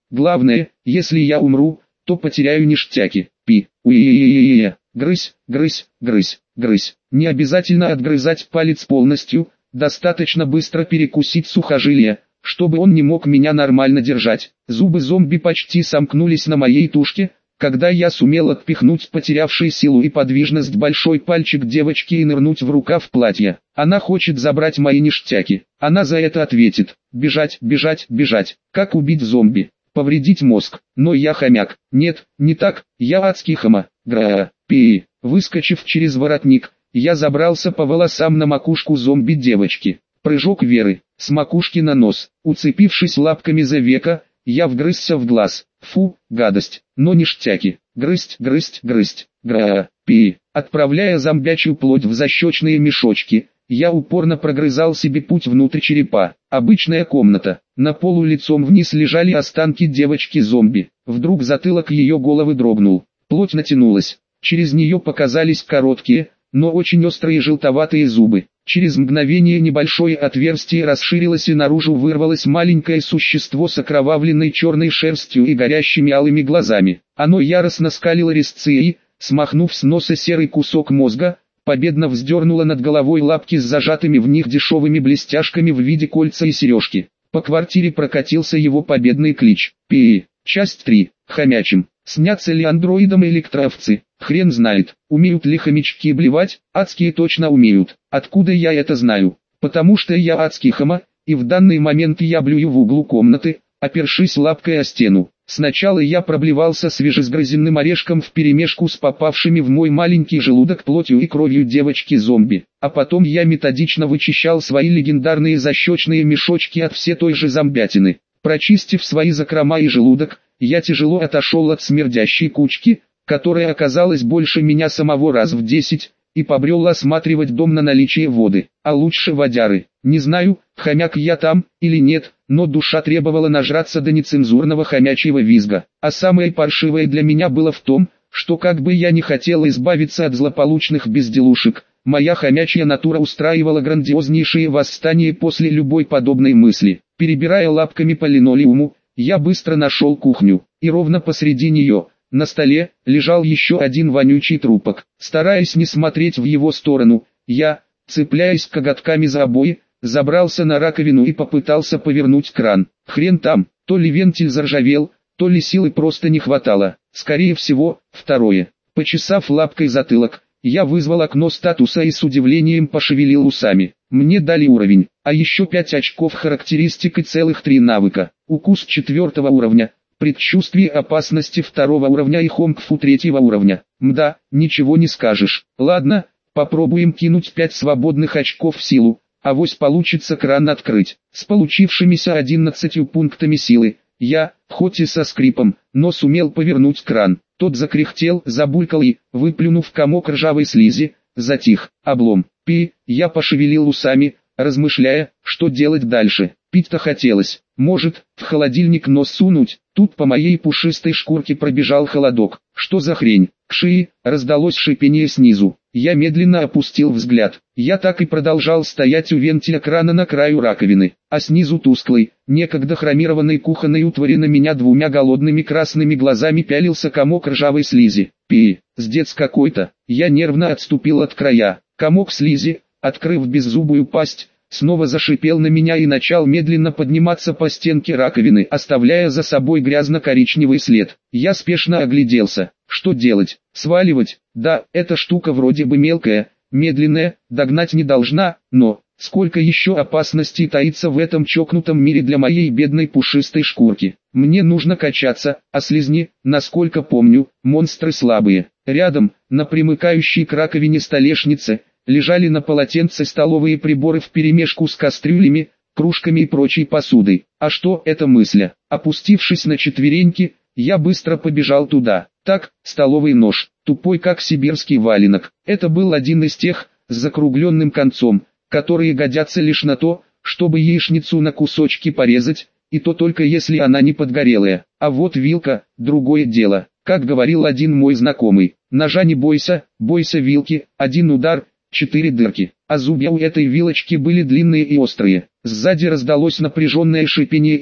Главное, если я умру, то потеряю ништяки. Пи, уи-е-е-е-е, грызь, грызь, грызь, грызь. Не обязательно отгрызать палец полностью, достаточно быстро перекусить сухожилие, чтобы он не мог меня нормально держать. Зубы зомби почти сомкнулись на моей тушке, когда я сумел отпихнуть потерявший силу и подвижность большой пальчик девочки и нырнуть в рукав платья. Она хочет забрать мои ништяки. Она за это ответит. Бежать, бежать, бежать. Как убить зомби? Повредить мозг. Но я хомяк. Нет, не так, я адский хома. Гра, пи. Выскочив через воротник, я забрался по волосам на макушку зомби-девочки. Прыжок Веры, с макушки на нос. Уцепившись лапками за веко, я вгрызся в глаз. Фу, гадость, но ништяки. Грызть, грызть, грызть. Гра, пи. Отправляя зомбячью плоть в защечные мешочки, я упорно прогрызал себе путь внутрь черепа. Обычная комната. На полу лицом вниз лежали останки девочки-зомби. Вдруг затылок ее головы дрогнул. Плоть натянулась. Через нее показались короткие, но очень острые желтоватые зубы. Через мгновение небольшое отверстие расширилось и наружу вырвалось маленькое существо с окровавленной черной шерстью и горящими алыми глазами. Оно яростно скалило резцы и, смахнув с носа серый кусок мозга, победно вздернуло над головой лапки с зажатыми в них дешевыми блестяшками в виде кольца и сережки. По квартире прокатился его победный клич. Пи. Часть три. Хомячим. Снятся ли андроидом электроовцы? Хрен знает. Умеют ли хомячки блевать? Адские точно умеют. Откуда я это знаю? Потому что я адский хома, и в данный момент я блюю в углу комнаты, опершись лапкой о стену. Сначала я проблевался свежесгрызенным орешком вперемешку с попавшими в мой маленький желудок плотью и кровью девочки-зомби, а потом я методично вычищал свои легендарные защечные мешочки от все той же зомбятины. Прочистив свои закрома и желудок, я тяжело отошел от смердящей кучки, которая оказалась больше меня самого раз в десять, и побрел осматривать дом на наличие воды, а лучше водяры. Не знаю, хомяк я там или нет, но душа требовала нажраться до нецензурного хомячьего визга. А самое паршивое для меня было в том, что как бы я не хотел избавиться от злополучных безделушек, моя хомячья натура устраивала грандиознейшие восстания после любой подобной мысли. Перебирая лапками по линолеуму, я быстро нашел кухню, и ровно посреди нее, на столе, лежал еще один вонючий трупок. Стараясь не смотреть в его сторону, я, цепляясь коготками за обои, забрался на раковину и попытался повернуть кран. Хрен там, то ли вентиль заржавел, то ли силы просто не хватало. Скорее всего, второе. Почесав лапкой затылок, я вызвал окно статуса и с удивлением пошевелил усами. Мне дали уровень, а еще пять очков характеристик и целых три навыка. Укус четвертого уровня, предчувствие опасности второго уровня и хомкфу третьего уровня. Мда, ничего не скажешь. Ладно, попробуем кинуть пять свободных очков в силу, авось получится кран открыть. С получившимися одиннадцатью пунктами силы, я, хоть и со скрипом, но сумел повернуть кран. Тот закряхтел, забулькал и, выплюнув комок ржавой слизи, затих. Облом. Пи, я пошевелил усами, размышляя, что делать дальше. Пить-то хотелось. Может, в холодильник нос сунуть? Тут по моей пушистой шкурке пробежал холодок. Что за хрень? К шее раздалось шипение снизу. Я медленно опустил взгляд. Я так и продолжал стоять у вентиля крана на краю раковины, а снизу тусклый, некогда хромированной кухонной утвари на меня двумя голодными красными глазами пялился комок ржавой слизи. Пи, сдец какой-то. Я нервно отступил от края. Комок слизи, открыв беззубую пасть, снова зашипел на меня и начал медленно подниматься по стенке раковины, оставляя за собой грязно-коричневый след. Я спешно огляделся. Что делать? Сваливать? Да, эта штука вроде бы мелкая, медленная, догнать не должна, но сколько еще опасностей таится в этом чокнутом мире для моей бедной пушистой шкурки. Мне нужно качаться, а слизни, насколько помню, монстры слабые. Рядом, на примыкающей к раковине столешнице, лежали на полотенце столовые приборы вперемешку с кастрюлями, кружками и прочей посудой. А что это мысля? Опустившись на четвереньки, я быстро побежал туда. Так, столовый нож, тупой как сибирский валенок. Это был один из тех, с закругленным концом, которые годятся лишь на то, чтобы яичницу на кусочки порезать, и то только если она не подгорелая. А вот вилка, другое дело. Как говорил один мой знакомый, ножа не бойся, бойся вилки, один удар, четыре дырки. А зубья у этой вилочки были длинные и острые. Сзади раздалось напряженное шипение и,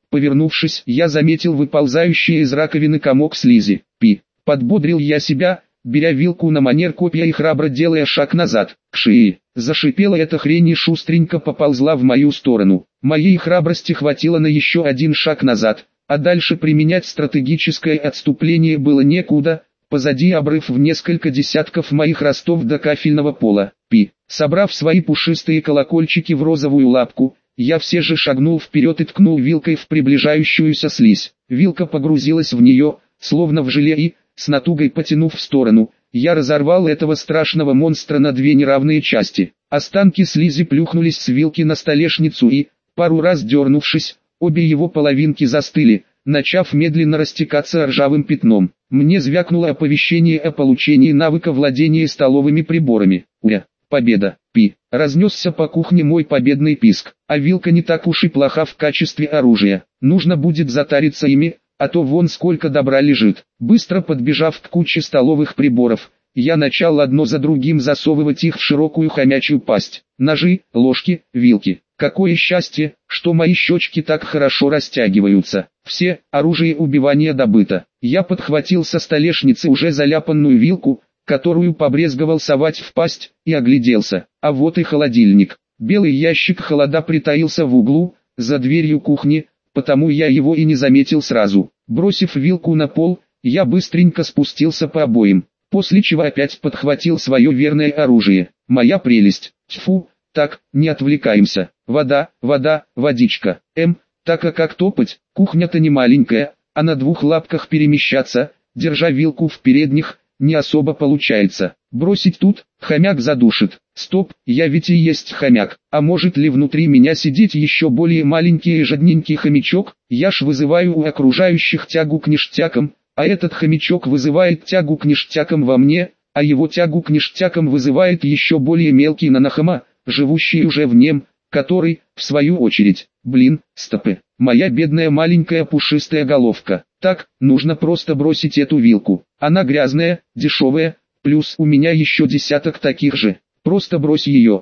Повернувшись, я заметил выползающий из раковины комок слизи. Пи. Подбодрил я себя, беря вилку на манер копья и храбро делая шаг назад. К шее. Зашипела эта хрень и шустренько поползла в мою сторону. Моей храбрости хватило на еще один шаг назад, а дальше применять стратегическое отступление было некуда. Позади обрыв в несколько десятков моих ростов до кафельного пола. Пи. Собрав свои пушистые колокольчики в розовую лапку, я все же шагнул вперед и ткнул вилкой в приближающуюся слизь. Вилка погрузилась в нее, словно в желе и, с натугой потянув в сторону, я разорвал этого страшного монстра на две неравные части. Останки слизи плюхнулись с вилки на столешницу и, пару раз дернувшись, обе его половинки застыли, начав медленно растекаться ржавым пятном. Мне звякнуло оповещение о получении навыка владения столовыми приборами. Уя! Победа! Пи! Разнесся по кухне мой победный писк. А вилка не так уж и плоха в качестве оружия. Нужно будет затариться ими, а то вон сколько добра лежит. Быстро подбежав к куче столовых приборов, я начал одно за другим засовывать их в широкую хомячью пасть. Ножи, ложки, вилки. Какое счастье, что мои щечки так хорошо растягиваются. Все, оружие убивания добыто. Я подхватил со столешницы уже заляпанную вилку, которую побрезговал совать в пасть, и огляделся. А вот и холодильник. Белый ящик холода притаился в углу, за дверью кухни, потому я его и не заметил сразу. Бросив вилку на пол, я быстренько спустился по обоям, после чего опять подхватил свое верное оружие. Моя прелесть. Тьфу, так, не отвлекаемся. Вода, вода, водичка. Эм, так а как топать? Кухня-то не маленькая, а на двух лапках перемещаться, держа вилку в передних, не особо получается. Бросить тут, хомяк задушит. Стоп, я ведь и есть хомяк. А может ли внутри меня сидеть еще более маленький и жадненький хомячок? Я ж вызываю у окружающих тягу к ништякам, а этот хомячок вызывает тягу к ништякам во мне, а его тягу к ништякам вызывает еще более мелкий нанахома, живущий уже в нем, который, в свою очередь, блин, стопы, моя бедная маленькая пушистая головка. Так, нужно просто бросить эту вилку. Она грязная, дешевая, плюс у меня еще десяток таких же. Просто брось ее.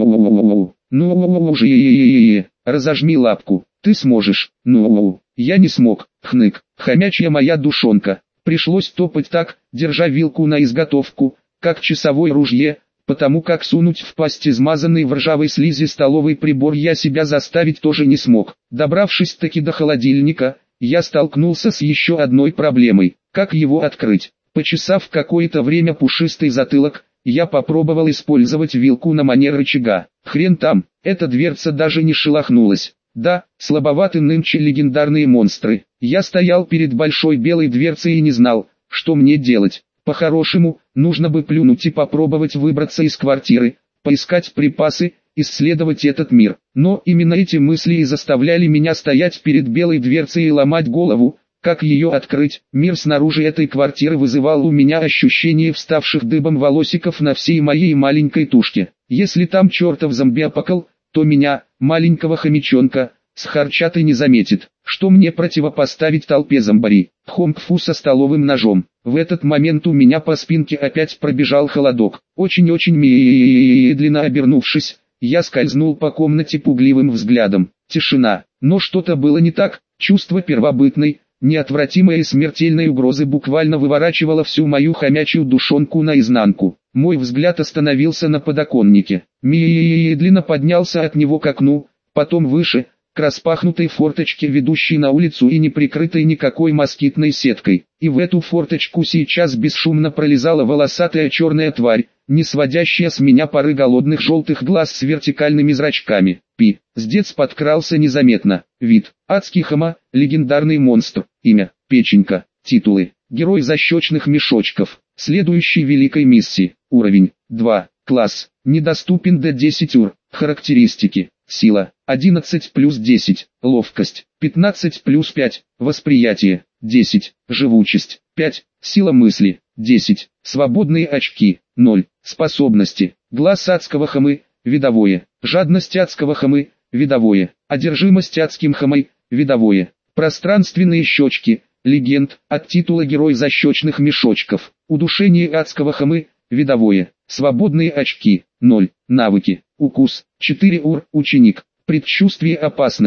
Ну, ну уже, разожми лапку. Ты сможешь. Ну, я не смог. Хнык, хомячья моя душонка. Пришлось топать так, держа вилку на изготовку, как часовое ружье, потому как сунуть в пасть измазанный в ржавой слизи столовый прибор я себя заставить тоже не смог. Добравшись-таки до холодильника, я столкнулся с еще одной проблемой. Как его открыть? Почесав какое-то время пушистый затылок, я попробовал использовать вилку на манер рычага. Хрен там, эта дверца даже не шелохнулась. Да, слабоваты нынче легендарные монстры. Я стоял перед большой белой дверцей и не знал, что мне делать. По-хорошему, нужно бы плюнуть и попробовать выбраться из квартиры, поискать припасы, исследовать этот мир. Но именно эти мысли и заставляли меня стоять перед белой дверцей и ломать голову, как ее открыть. Мир снаружи этой квартиры вызывал у меня ощущение вставших дыбом волосиков на всей моей маленькой тушке. Если там чертов зомби-апокал, то меня, маленького хомячонка, схарчат и не заметит. Что мне противопоставить толпе зомбарей? Хомпфу со столовым ножом. В этот момент у меня по спинке опять пробежал холодок. Очень-очень медленно обернувшись, я скользнул по комнате пугливым взглядом. Тишина. Но что-то было не так. Чувство первобытной, неотвратимой и смертельной угрозы буквально выворачивало всю мою хомячью душонку наизнанку. Мой взгляд остановился на подоконнике. Медленно поднялся от него к окну, потом выше, к распахнутой форточке, ведущей на улицу и не прикрытой никакой москитной сеткой. И в эту форточку сейчас бесшумно пролезала волосатая черная тварь, не сводящая с меня пары голодных желтых глаз с вертикальными зрачками. Пи. Сдец подкрался незаметно. Вид. Адский хома, легендарный монстр. Имя. Печенька. Титулы. Герой защечных мешочков. Следующий великой миссии. Уровень. два. Класс. Недоступен до десять ур. Характеристики. Сила. одиннадцать плюс десять. Ловкость. пятнадцать плюс пять. Восприятие. десять. Живучесть. пять. Сила мысли. десять. Свободные очки. ноль. Способности. Глаз адского хомы. Видовое. Жадность адского хомы. Видовое. Одержимость адским хомой. Видовое. Пространственные щечки. Легенд. От титула Герой защечных мешочков. Удушение адского хомы. Видовое. Свободные очки. ноль. Навыки. Укус. четыре ур. Ученик. Предчувствие опасности.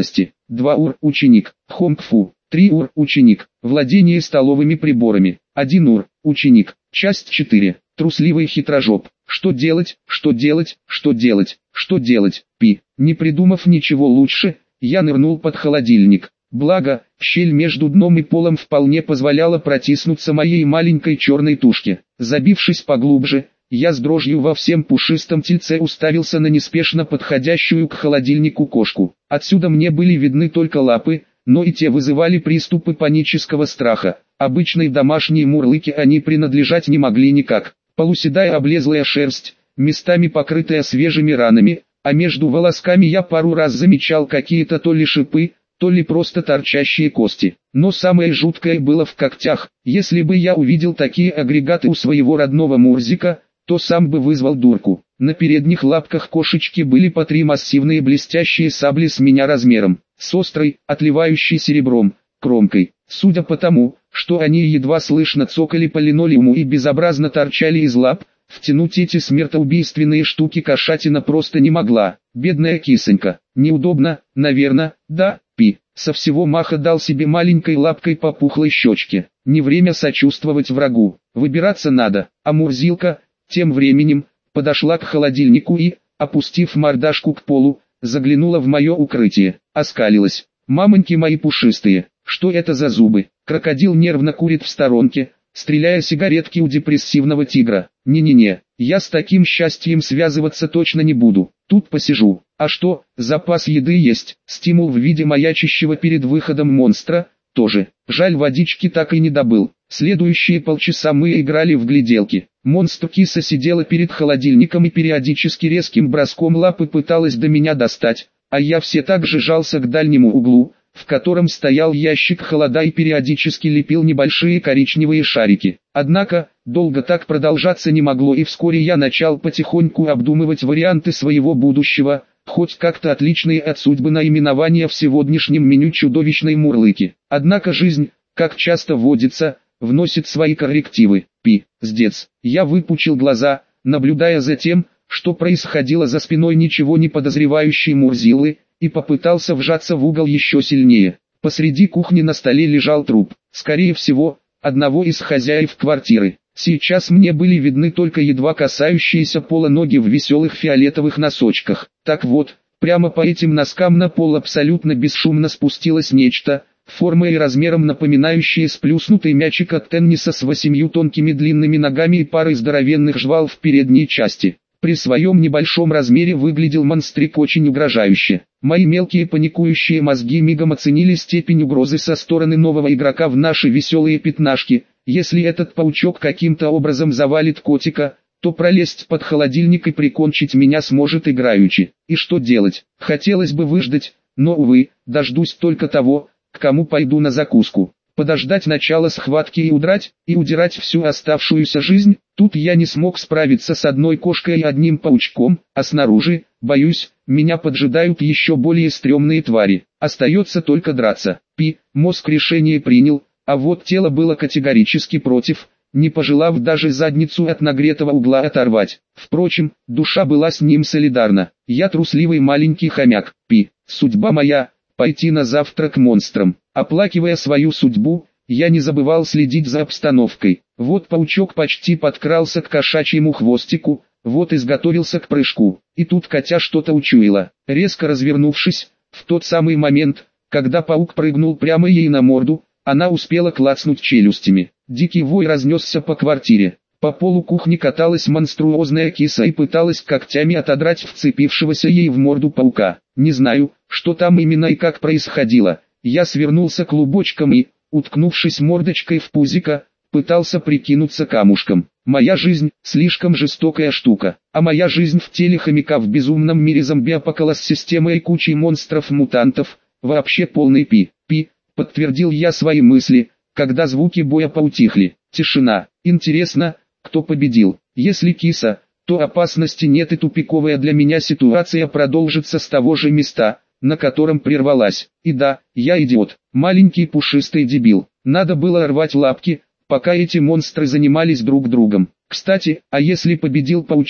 два ур ученик, хомпфу, три ур ученик, владение столовыми приборами, один ур ученик, часть четыре, трусливый хитрожоп, что делать, что делать, что делать, что делать, пи, не придумав ничего лучше, я нырнул под холодильник. Благо, щель между дном и полом вполне позволяла протиснуться моей маленькой черной тушке. Забившись поглубже, я с дрожью во всем пушистом тельце уставился на неспешно подходящую к холодильнику кошку. Отсюда мне были видны только лапы, но и те вызывали приступы панического страха. Обычной домашней мурлыке они принадлежать не могли никак. Полуседая облезлая шерсть, местами покрытая свежими ранами, а между волосками я пару раз замечал какие-то то ли шипы, то ли просто торчащие кости. Но самое жуткое было в когтях. Если бы я увидел такие агрегаты у своего родного Мурзика, то сам бы вызвал дурку. На передних лапках кошечки были по три массивные блестящие сабли с меня размером, с острой, отливающей серебром, кромкой. Судя по тому, что они едва слышно цокали по линолеуму и безобразно торчали из лап, втянуть эти смертоубийственные штуки кошатина просто не могла. Бедная кисонька. Неудобно, наверное, да, пи. Со всего маха дал себе маленькой лапкой по пухлой щечке. Не время сочувствовать врагу. Выбираться надо. А Мурзилка, тем временем, подошла к холодильнику и, опустив мордашку к полу, заглянула в мое укрытие. Оскалилась. Мамоньки мои пушистые. Что это за зубы? Крокодил нервно курит в сторонке, стреляя сигаретки у депрессивного тигра. Не-не-не, я с таким счастьем связываться точно не буду. Тут посижу. А что, запас еды есть, стимул в виде маячащего перед выходом монстра, тоже. Жаль, водички так и не добыл. Следующие полчаса мы играли в гляделки. Монстр-киса сидела перед холодильником и периодически резким броском лапы пыталась до меня достать, а я все так же жался к дальнему углу, в котором стоял ящик холода и периодически лепил небольшие коричневые шарики. Однако, долго так продолжаться не могло, и вскоре я начал потихоньку обдумывать варианты своего будущего, хоть как-то отличные от судьбы наименования в сегодняшнем меню чудовищной мурлыки. Однако жизнь, как часто водится, вносит свои коррективы. Пи-здец. Я выпучил глаза, наблюдая за тем, что происходило за спиной ничего не подозревающей Мурзилы, и попытался вжаться в угол еще сильнее. Посреди кухни на столе лежал труп, скорее всего, одного из хозяев квартиры. Сейчас мне были видны только едва касающиеся пола ноги в веселых фиолетовых носочках. Так вот, прямо по этим носкам на пол абсолютно бесшумно спустилось нечто, формой и размером напоминающее сплюснутый мячик от тенниса с восемью тонкими длинными ногами и парой здоровенных жвал в передней части. При своем небольшом размере выглядел монстрик очень угрожающе. Мои мелкие паникующие мозги мигом оценили степень угрозы со стороны нового игрока в наши веселые пятнашки. Если этот паучок каким-то образом завалит котика, то пролезть под холодильник и прикончить меня сможет играючи. И что делать? Хотелось бы выждать, но увы, дождусь только того, к кому пойду на закуску. Подождать начала схватки и удрать, и удирать всю оставшуюся жизнь. Тут я не смог справиться с одной кошкой и одним паучком, а снаружи, боюсь, меня поджидают еще более стрёмные твари. Остается только драться. Пи, мозг решение принял, а вот тело было категорически против, не пожелав даже задницу от нагретого угла оторвать. Впрочем, душа была с ним солидарна. Я трусливый маленький хомяк. Пи, судьба моя, пойти на завтрак монстрам. Оплакивая свою судьбу, я не забывал следить за обстановкой. Вот паучок почти подкрался к кошачьему хвостику, вот изготовился к прыжку. И тут котя что-то учуяло. Резко развернувшись, в тот самый момент, когда паук прыгнул прямо ей на морду, она успела клацнуть челюстями. Дикий вой разнесся по квартире. По полу кухни каталась монструозная киса и пыталась когтями отодрать вцепившегося ей в морду паука. Не знаю, что там именно и как происходило. Я свернулся клубочком и, уткнувшись мордочкой в пузико, пытался прикинуться камушком. Моя жизнь – слишком жестокая штука, а моя жизнь в теле хомяка в безумном мире зомби-апокалипсис с системой и кучей монстров-мутантов – вообще полный пи-пи, подтвердил я свои мысли, когда звуки боя поутихли. Тишина. Интересно, кто победил? Если киса, то опасности нет и тупиковая для меня ситуация продолжится с того же места, на котором прервалась. И да, я идиот, маленький пушистый дебил. Надо было рвать лапки, пока эти монстры занимались друг другом. Кстати, а если победил паучок,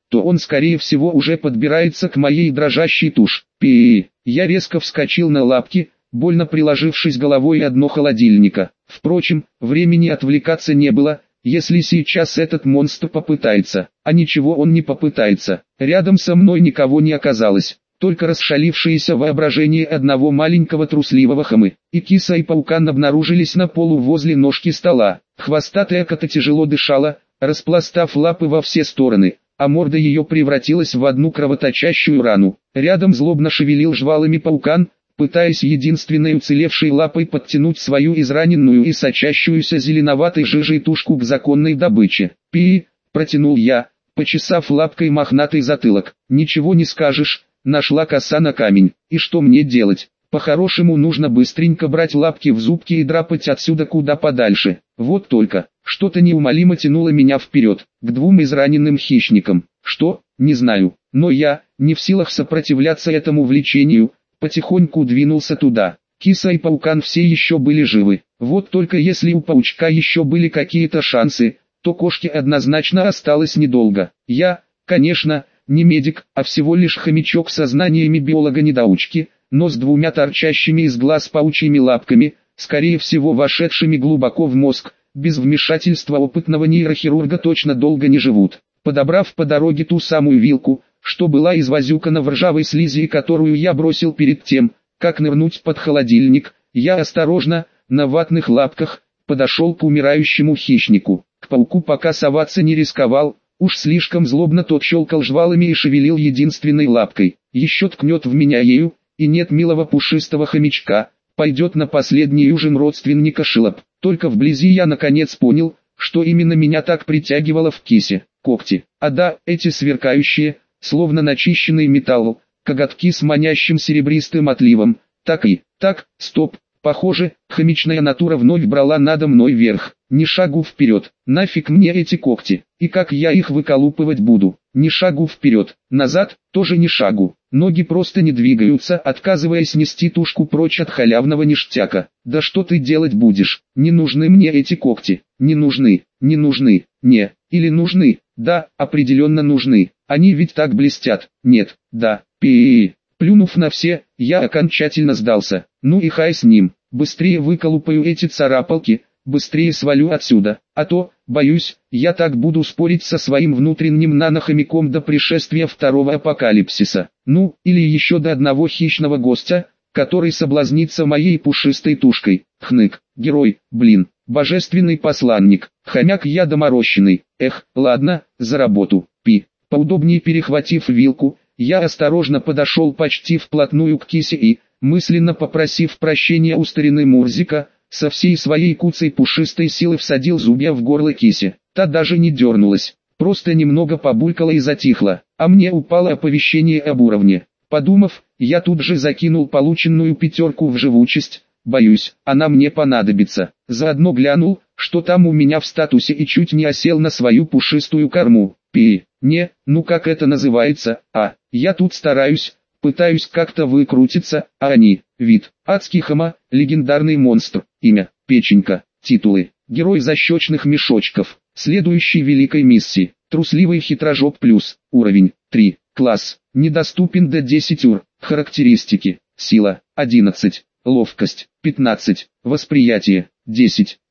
то он скорее всего уже подбирается к моей дрожащей туше. Пи. Я резко вскочил на лапки, больно приложившись головой о дно холодильника. Впрочем, времени отвлекаться не было, если сейчас этот монстр попытается, а ничего он не попытается. Рядом со мной никого не оказалось, только расшалившееся воображение одного маленького трусливого хамы. И киса и паукан обнаружились на полу возле ножки стола. Хвостатая кота тяжело дышала, распластав лапы во все стороны, а морда ее превратилась в одну кровоточащую рану. Рядом злобно шевелил жвалами паукан, пытаясь единственной уцелевшей лапой подтянуть свою израненную и сочащуюся зеленоватой жижей тушку к законной добыче. «Пи!» – протянул я, почесав лапкой мохнатый затылок. «Ничего не скажешь, нашла коса на камень. И что мне делать? По-хорошему нужно быстренько брать лапки в зубки и драпать отсюда куда подальше. Вот только, что-то неумолимо тянуло меня вперед, к двум израненным хищникам. Что? Не знаю, но я, не в силах сопротивляться этому влечению, потихоньку двинулся туда. Киса и паукан все еще были живы. Вот только если у паучка еще были какие-то шансы, то кошке однозначно осталось недолго. Я, конечно, не медик, а всего лишь хомячок со знаниями биолога-недоучки, но с двумя торчащими из глаз паучьими лапками, скорее всего вошедшими глубоко в мозг, без вмешательства опытного нейрохирурга точно долго не живут. Подобрав по дороге ту самую вилку, что была извозюкана в ржавой слизи и которую я бросил перед тем, как нырнуть под холодильник, я осторожно, на ватных лапках, подошел к умирающему хищнику. К пауку пока соваться не рисковал, уж слишком злобно тот щелкал жвалами и шевелил единственной лапкой. Еще ткнет в меня ею, и нет милого пушистого хомячка, пойдет на последний ужин родственника Шилоп. Только вблизи я наконец понял, что именно меня так притягивало в кисе. Когти. А да, эти сверкающие, словно начищенный металл, коготки с манящим серебристым отливом. Так и, так, стоп, похоже, хомячная натура вновь брала надо мной верх. Ни шагу вперед, нафиг мне эти когти, и как я их выколупывать буду? Ни шагу вперед, назад, тоже ни шагу. Ноги просто не двигаются, отказываясь нести тушку прочь от халявного ништяка. Да что ты делать будешь? Не нужны мне эти когти, не нужны, не нужны, не, или нужны, да, определенно нужны. Они ведь так блестят, нет, да, пи. Плюнув на все, я окончательно сдался. Ну и хай с ним, быстрее выколупаю эти царапалки, быстрее свалю отсюда, а то, боюсь, я так буду спорить со своим внутренним нанохомяком до пришествия второго апокалипсиса. Ну, или еще до одного хищного гостя, который соблазнится моей пушистой тушкой. Хнык, герой, блин, божественный посланник, хомяк я доморощенный. Эх, ладно, за работу. Пи. Поудобнее перехватив вилку, я осторожно подошел почти вплотную к кисе и, мысленно попросив прощения у старины Мурзика, со всей своей куцей пушистой силы всадил зубья в горло кисе. Та даже не дернулась, просто немного побулькала и затихла, а мне упало оповещение об уровне. Подумав, я тут же закинул полученную пятерку в живучесть, боюсь, она мне понадобится. Заодно глянул, что там у меня в статусе, и чуть не осел на свою пушистую корму. Пи, не, ну как это называется, а, я тут стараюсь, пытаюсь как-то выкрутиться, а они, вид, адский хама, легендарный монстр, имя, печенька, титулы, герой защечных мешочков, следующей великой миссии, трусливый хитрожоп плюс, уровень, три, класс, недоступен до десять ур, характеристики, сила, одиннадцать, ловкость, пятнадцать, восприятие, десять,